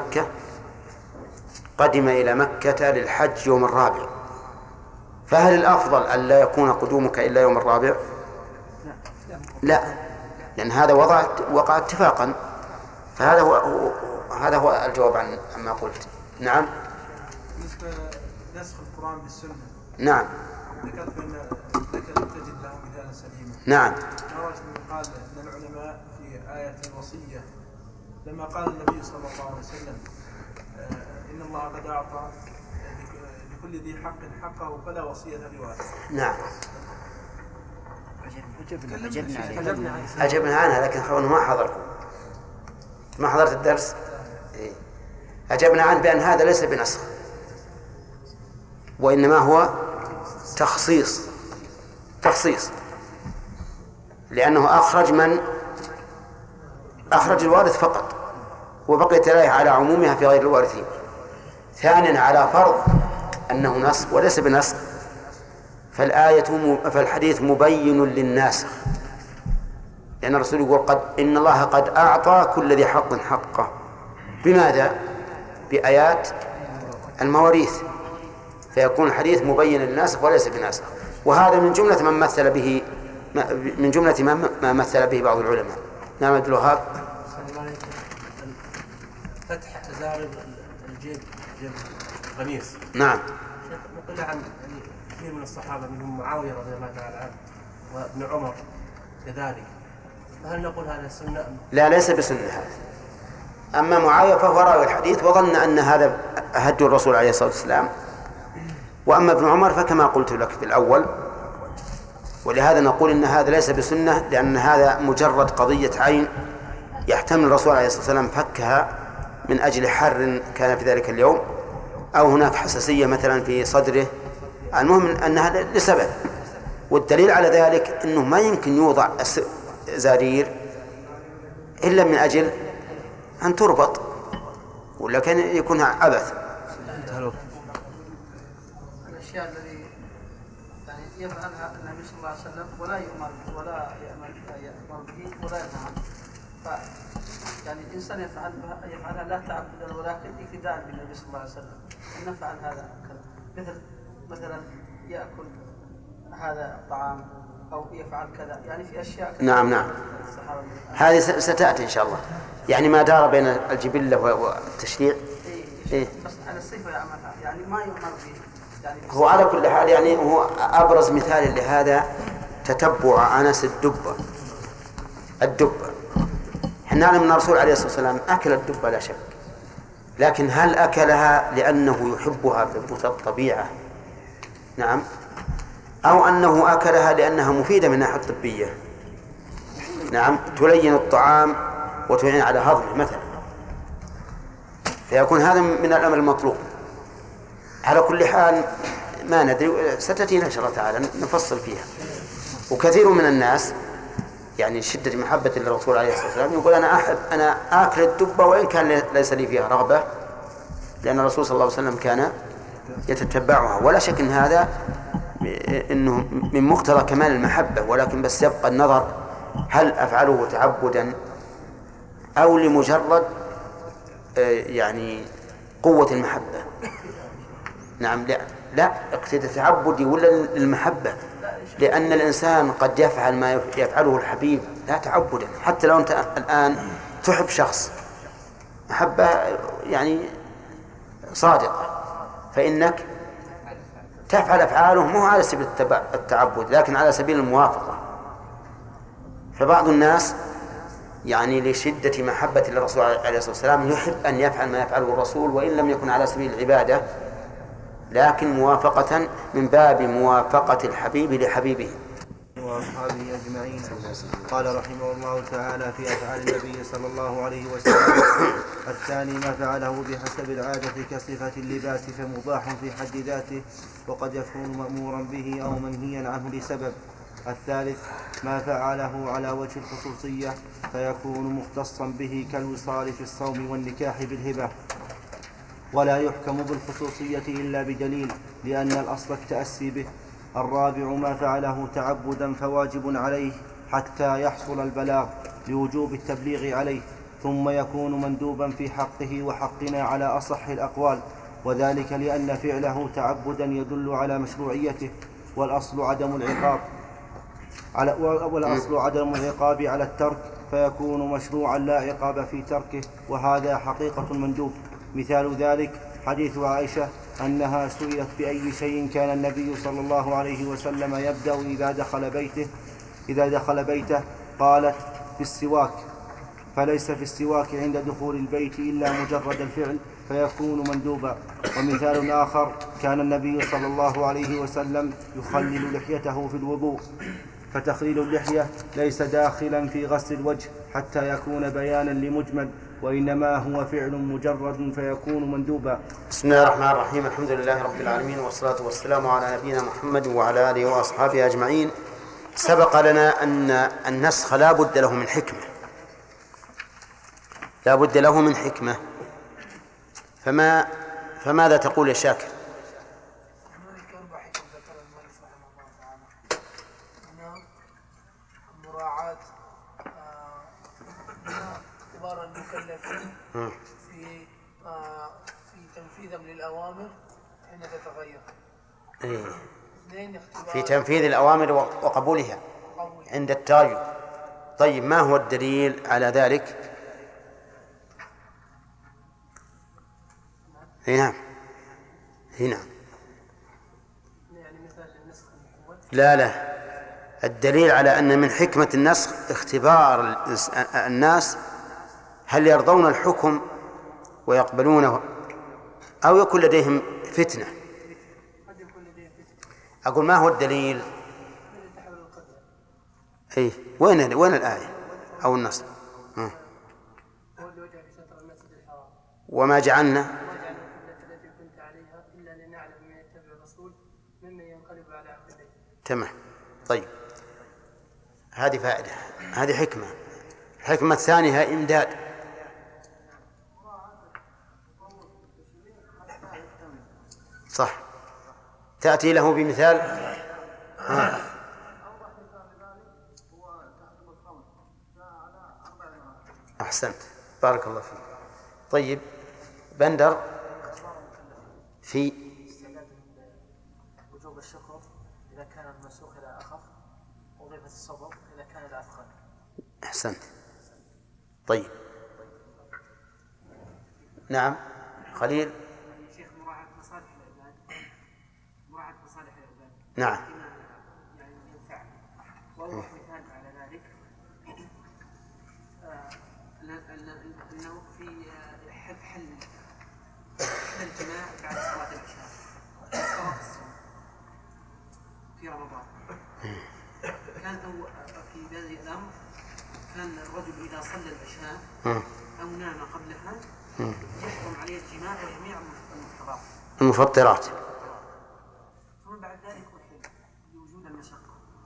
قدم إلى مكة للحج يوم الرابع، فهل الأفضل أن لا يكون قدومك إلا يوم الرابع؟ لا، لأن هذا وقع اتفاقا. فهذا هو الجواب عما قلت. نعم. بالنسبة نسخ القرآن بالسنة، نعم، ذكرت لم تجد له مثالا سليما. نعم. ما رأيك من قال أن العلماء في آية الوصية لما قال النبي صلى الله عليه وسلم إن الله قد أعطى لكل ذي حق حقه فلا وصية لوارث. نعم. أجبنا عنها، لكن خلونا ما حضرت الدرس. أجبنا عنه بأن هذا ليس بنسخ، وإنما هو تخصيص، لأنه أخرج الوارث فقط، وبقيت الآية على عمومها في غير الوارثين. ثانيا على فرض أنه نسخ وليس بنسخ، فالحديث مبين للناسخ، لأن الرسول يقول إن الله قد أعطى كل ذي حق حقه. بماذا؟ بآيات المواريث، فيكون الحديث مبين للناسخ وليس بناسخ. وهذا من جملة ما مثل به بعض العلماء. نعم. عبد الوهاب. فتح زارب الجيب القميص. نعم. نقل عن كثير من الصحابة منهم معاوية رضي الله تعالى عنه وابن عمر كذلك، فهل نقول هذا سنة؟ لا، ليس بسنة هذا. أما معاوية فهو راوي الحديث وظن أن هذا هدي الرسول عليه الصلاة والسلام، وأما ابن عمر فكما قلت لك في الأول. ولهذا نقول إن هذا ليس بسنة، لأن هذا مجرد قضية عين يحتمل الرسول عليه الصلاة والسلام فكها من أجل حر كان في ذلك اليوم، أو هناك حساسية مثلا في صدره. المهم أنها لسبب، والدليل على ذلك أنه ما يمكن يوضع زرير إلا من أجل أن تربط، ولا كان يكون عبث. الأشياء التي يعني يفعلها النبي صلى الله عليه وسلم ولا يؤمر به ولا ينهى، يعني الإنسان يفعلها لا تعبدا ولكن اقتداء بالنبي صلى الله عليه وسلم، أن نفعل هذا مثلا يأكل هذا الطعام أو يفعل كذا، يعني في أشياء كذا. نعم. هذه ستأتي إن شاء الله، يعني ما دار بين الجبلة والتشريع. بس على الصفة يعملها، يعني ما يؤمر به. يعني هو على كل حال يعني هو أبرز مثال لهذا تتبع أنس الدبة. احنا نعلم أن الرسول عليه الصلاة والسلام أكل الدبة لا شك، لكن هل أكلها لأنه يحبها بالطبيعة؟ نعم. أو أنه أكلها لأنها مفيدة من الناحية الطبية؟ نعم، تلين الطعام وتعين على هضمه مثلا، فيكون هذا من الأمر المطلوب. على كل حال ما ندري، ستأتينا إن شاء الله تعالى نفصل فيها. وكثير من الناس يعني شدة محبة للرسول عليه الصلاة والسلام يقول أنا آكل الدبة وإن كان ليس لي فيها رغبة، لأن الرسول صلى الله عليه وسلم كان يتتبعها. ولا شك أن هذا إنه من مقتضى كمال المحبة، ولكن بس يبقى النظر هل أفعله تعبدا أو لمجرد يعني قوة المحبة. نعم، لا اقتضى تعبدي ولا للمحبة، لأن الإنسان قد يفعل ما يفعله الحبيب لا تعبدا. حتى لو أنت الآن تحب شخص محبة يعني صادقة، فإنك تفعل أفعاله مو على سبيل التعبد لكن على سبيل الموافقة. فبعض الناس يعني لشدة محبة للرسول عليه الصلاة والسلام يحب أن يفعل ما يفعله الرسول وإن لم يكن على سبيل العبادة، لكن موافقة من باب موافقة الحبيب لحبيبه. وأصحابه أجمعين. قال رحمه الله تعالى في أفعال النبي صلى الله عليه وسلم: الثاني ما فعله بحسب العادة كصفة اللباس فمباح في حد ذاته وقد يكون مأمورا به أو منهيا عنه لسبب. الثالث ما فعله على وجه الخصوصية فيكون مختصا به كالوصال في الصوم والنكاح بالهبة، ولا يحكم بالخصوصية إلا بدليل لأن الأصل التأسي به. الرابع ما فعله تعبدا فواجب عليه حتى يحصل البلاغ لوجوب التبليغ عليه، ثم يكون مندوبا في حقه وحقنا على أصح الأقوال، وذلك لأن فعله تعبدا يدل على مشروعيته، والأصل عدم العقاب على الترك، فيكون مشروعا لا عقاب في تركه، وهذا حقيقة المندوب. مثال ذلك حديث عائشة أنها سئلت بأي شيء كان النبي صلى الله عليه وسلم يبدأ إذا دخل بيته، قالت: في السواك، فليس في السواك عند دخول البيت إلا مجرد الفعل فيكون مندوبا. ومثال آخر كان النبي صلى الله عليه وسلم يخلل لحيته في الوضوء، فتخليل اللحية ليس داخلا في غسل الوجه حتى يكون بيانا لمجمل، وإنما هو فعل مجرد فيكون مندوبا. بسم الله الرحمن الرحيم. الحمد لله رب العالمين، والصلاة والسلام على نبينا محمد وعلى آله وأصحابه أجمعين. سبق لنا أن النسخ لا بد له من حكمة، لا بد له من حكمة. فماذا تقول يا شاكر؟ هناك 4 حكم ذكر المؤلف رحمه الله تعالى. هنا مراعاة اختبار المكلفين في تنفيذهم للأوامر حين تتغير. في تنفيذ الأوامر وقبولها عند التغير. طيب، ما هو الدليل على ذلك؟ هنا لا، الدليل على أن من حكمة النسخ اختبار الناس هل يرضون الحكم ويقبلونه أو يكون لديهم فتنة. أقول ما هو الدليل؟ وين الآية أو النص؟ وما جعلنا تمام. طيب، هذه فائدة، هذه حكمة. الحكمة الثانية إمداد. صح، تأتي له بمثال. أحسنت، بارك الله فيك. طيب، بندر في وجوب الشكر إذا كان المسوق إلى أخف، وضيفة الصبر إذا كان إلى أثقل. أحسنت. طيب، نعم خليل. شيخ، مراعاة مصالح العباد، نعم. يعني ينفع. وأوضح مثال على ذلك أنه في حل الجماع بعد صلاة العشاء في رمضان. كان في هذا الأمر كان الرجل إذا صلى العشاء أو نام قبلها يحرم عليه الجماع وجميع المفطرات. بعد ذلك أحل لوجود المشقة.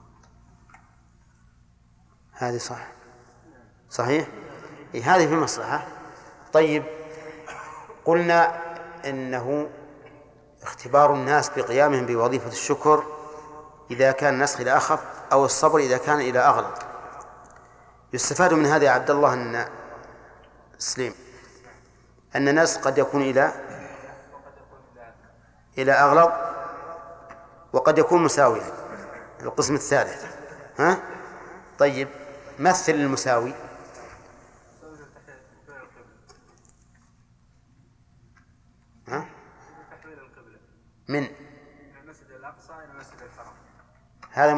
هذه صح صحيح. هذه في المصلحة. طيب قلنا إنه اختبار الناس بقيامهم بوظيفة الشكر إذا كان النسخ إلى أخف أو الصبر إذا كان إلى أغلب. يستفاد من هذا يا عبد الله أن سليم أن النسخ قد يكون إلى أغلب وقد يكون مساويا. القسم الثالث ها؟ طيب مثل المساوي. ها؟ من المسجد الأقصى إلى المسجد الحرام. هذا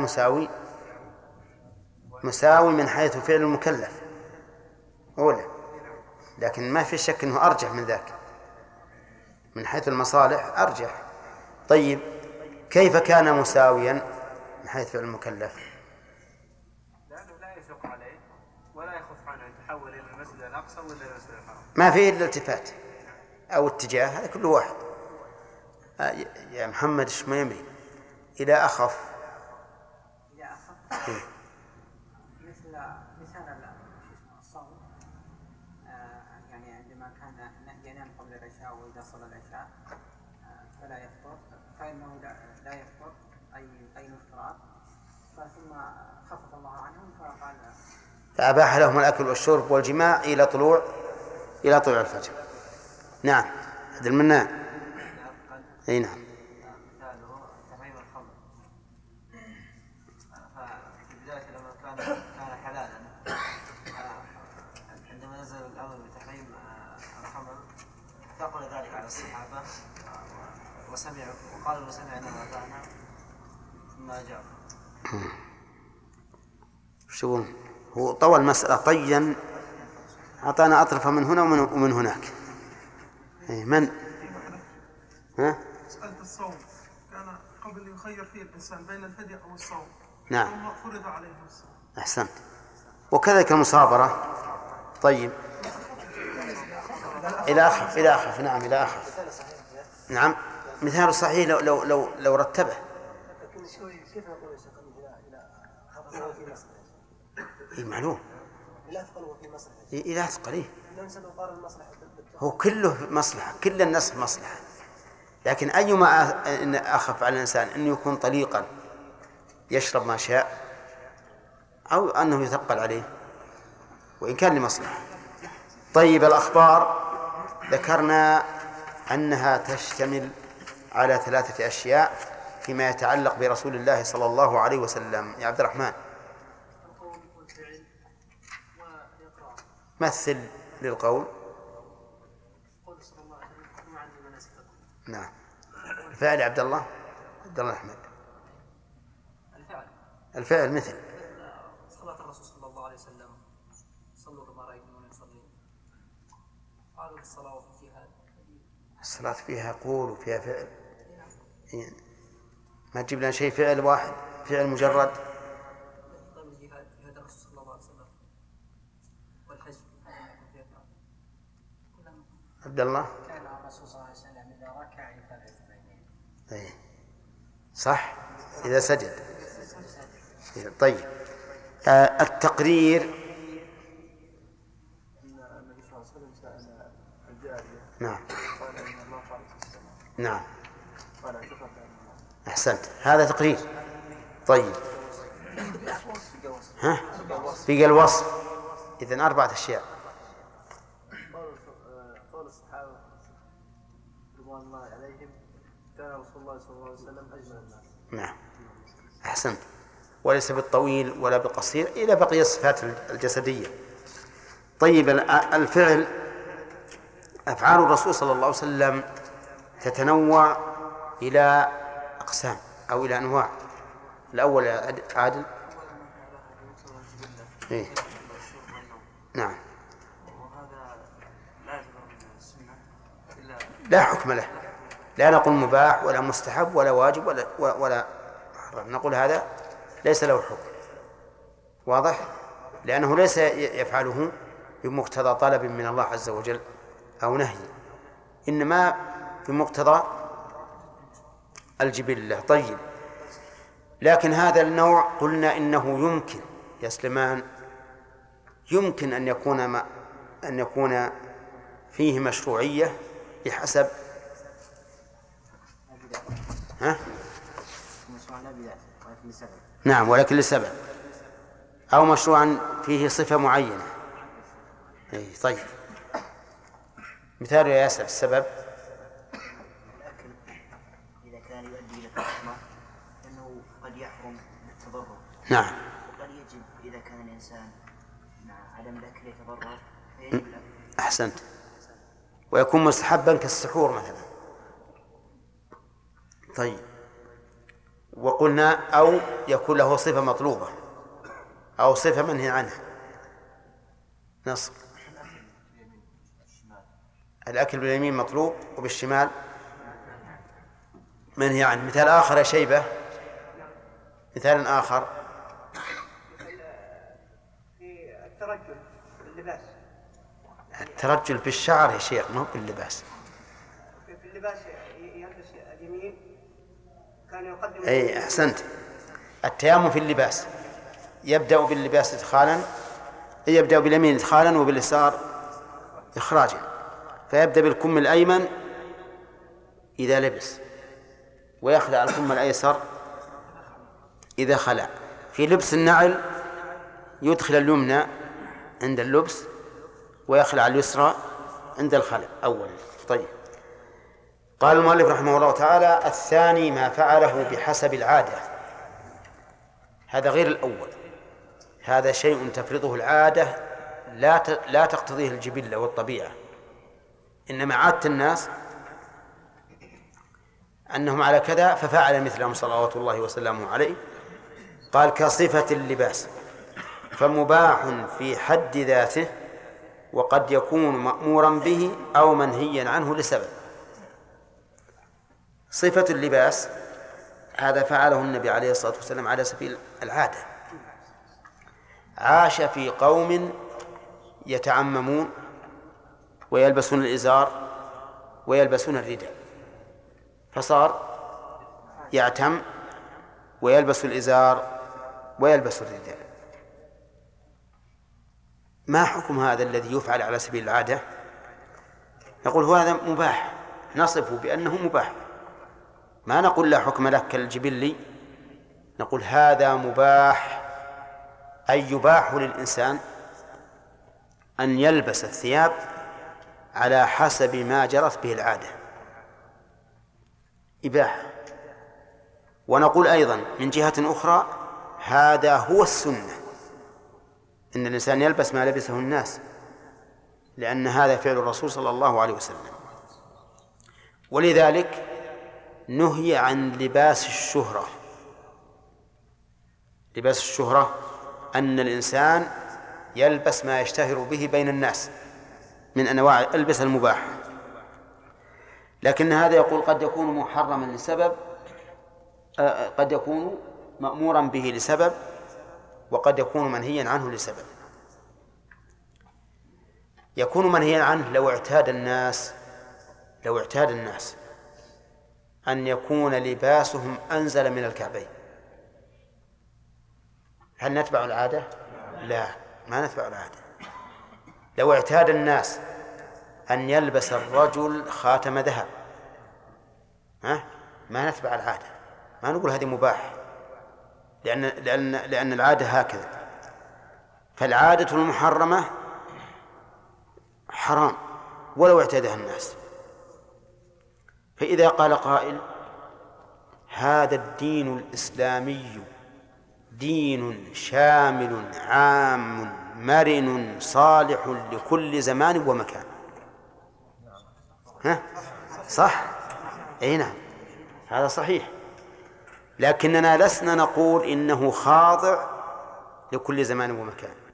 مساوي من حيث فعل المكلف أولا، لكن ما في شك أنه أرجح من ذاك من حيث المصالح أرجح. طيب كيف كان مساويا من حيث فعل المكلف؟ لأنه لا يشق عليه ولا يخف عنه يتحول إلى المسجد الأقصى ولا إلى المسجد الحرام. ما في إلا التفات أو اتجاه، هذا كل واحد. يا محمد ايش ما يمري إلى أخف مثل الصوم، يعني عندما كان ينام قبل العشاء وإذا صلى العشاء فلا يفطر، فإنه لا يفطر أي مفطرات، ثم خفف الله عنهم فقال فأباح لهم الأكل والشرب والجماع إلى طلوع الفجر. نعم هذا المنان. أي نعم. مثاله تحريم الخمر، ففي بداية لما كان حلالا، عندما نزل الأمر بتحريم الخمر ثقل ذلك على الصحابة وقالوا سمعنا وأطعنا ثم أجاب. شو هو طول المسألة طيا، أعطانا أطرفة من هنا ومن هناك. من ها؟ مسألة الصوم كان قبل يخير فيه الإنسان بين الفدية أو الصوم. نعم. ثم فرض عليه الصوم. أحسنت. وكذلك المصابرة. طيب إلى أخف. نعم إلى أخف. نعم مثال صحيح لو رتبه. كيف نقول يا شيخ إلى خطأ في مصلحة؟ معلوم. لا أثقل في مصلحة. إلى أثقل. ننسى نقارن المصلحة. هو كله مصلحة، كل الناس مصلحة، لكن أيما أخف على الإنسان أنه يكون طليقا يشرب ما شاء أو أنه يثقل عليه وإن كان لمصلحة. طيب الأخبار ذكرنا أنها تشتمل على 3 أشياء فيما يتعلق برسول الله صلى الله عليه وسلم. يا عبد الرحمن مثل للقول. نعم. الفعل عبد الله أحمد. الفعل مثل صلاة الرسول صلى الله عليه وسلم صلوا كما رأيتموني أصلي. قالوا الصلاة فيها الصلاة فيها قول وفيها فعل. يعني ما تجيب لنا شيء فعل واحد، فعل مجرد. طيب الجهاد الرسول صلى الله عليه وسلم والحج عبد الله. كان الرسول صلى الله عليه وسلم إذا ركع يفرج بينه. أي صح إذا سجد. طيب التقرير. النبي صلى الله عليه وسلم سأل الجارية. نعم. قال إن الله قال في السماء. نعم. قال اعتقد أحسنت، هذا تقرير. طيب ها في الوصف. إذن 4 أشياء. قول الصحابة رضوان الله عليهم كان رسول الله صلى الله عليه وسلم أجمل الناس. نعم أحسنت، وليس بالطويل ولا بالقصير إلى بقية الصفات الجسدية. طيب الفعل، أفعال الرسول صلى الله عليه وسلم تتنوع إلى أقسام أو إلى أنواع. الأول عادل. إيه؟ نعم. لا حكم له، لا نقول مباح ولا مستحب ولا واجب ولا محرم، نقول هذا ليس له حكم. واضح؟ لأنه ليس يفعله بمقتضى طلب من الله عز وجل أو نهي، إنما بمقتضى الجبلة. طيب لكن هذا النوع قلنا إنه يمكن يا سليمان، يمكن أن يكون فيه مشروعية بحسب نعم، ولكن لسبب، أو مشروعا فيه صفة معينة. طيب، مثال يا ياسر السبب. الأكل إذا كان يؤدي إلى الحكمة أنه قد يحرم بالتضرر. نعم. وقد يجب إذا كان الإنسان مع عدم الأكل يتضرر فيجب الأكل. أحسنت. ويكون مستحبا كالسحور مثلا. طيب، وقلنا أو يكون له صفة مطلوبة أو صفة منهي عنها. نصر. الأكل باليمين مطلوب وبالشمال منهي عنه. مثال آخر يا شيبة، مثال آخر في الترجل باللباس. الترجل بالشعر يا شيخ، ما هو باللباس. في اللباس يلبس اليمين كان يقدم. أي أحسنت. التيامن في اللباس يبدأ باللباس إدخالا، يبدأ باليمين إدخالا وباليسار إخراجا، فيبدأ بالكم الأيمن إذا لبس، ويخلع الكم الأيسر إذا خلع. في لبس النعل يدخل اليمنى عند اللبس ويخلع اليسرى عند الخلع أولا. طيب، قال المؤلف رحمه الله تعالى: الثاني ما فعله بحسب العادة. هذا غير الأول، هذا شيء تفرضه العادة لا تقتضيه الجبلة والطبيعة، إنما عادة الناس أنهم على كذا ففعل مثلهم صلوات الله وسلامه عليه. قال: كصفة اللباس، فمباح في حد ذاته، وقد يكون مأمورا به أو منهيا عنه لسبب. صفة اللباس هذا فعله النبي عليه الصلاة والسلام على سبيل العادة. عاش في قوم يتعممون ويلبسون الإزار ويلبسون الرداء، فصار يعتم ويلبس الإزار ويلبس الرداء. ما حكم هذا الذي يفعل على سبيل العادة؟ نقول هو هذا مباح، نصفه بأنه مباح، ما نقول لا حكم له كالجبلي، نقول هذا مباح، أي يباح للإنسان أن يلبس الثياب على حسب ما جرت به العادة، إباحة. ونقول أيضا من جهة أخرى هذا هو السنة، إن الإنسان يلبس ما لبسه الناس، لأن هذا فعل الرسول صلى الله عليه وسلم. ولذلك نهي عن لباس الشهرة. لباس الشهرة أن الإنسان يلبس ما يشتهر به بين الناس من أنواع الألبسة المباحة، لكن هذا يقول قد يكون محرما لسبب، قد يكون مأمورا به لسبب، وقد يكون منهيا عنه لسبب. يكون منهيا عنه لو اعتاد الناس أن يكون لباسهم أنزل من الكعبين. هل نتبع العادة؟ لا، ما نتبع العادة. لو اعتاد الناس أن يلبس الرجل خاتم ذهب، ما نتبع العادة، ما نقول هذه مباح، لأن العادة هكذا. فالعادة المحرمة حرام ولو اعتادها الناس. فإذا قال قائل: هذا الدين الإسلامي دين شامل عام مرن صالح لكل زمان ومكان، صح؟ أي نعم، هذا صحيح، لكننا لسنا نقول إنه خاضع لكل زمان ومكان،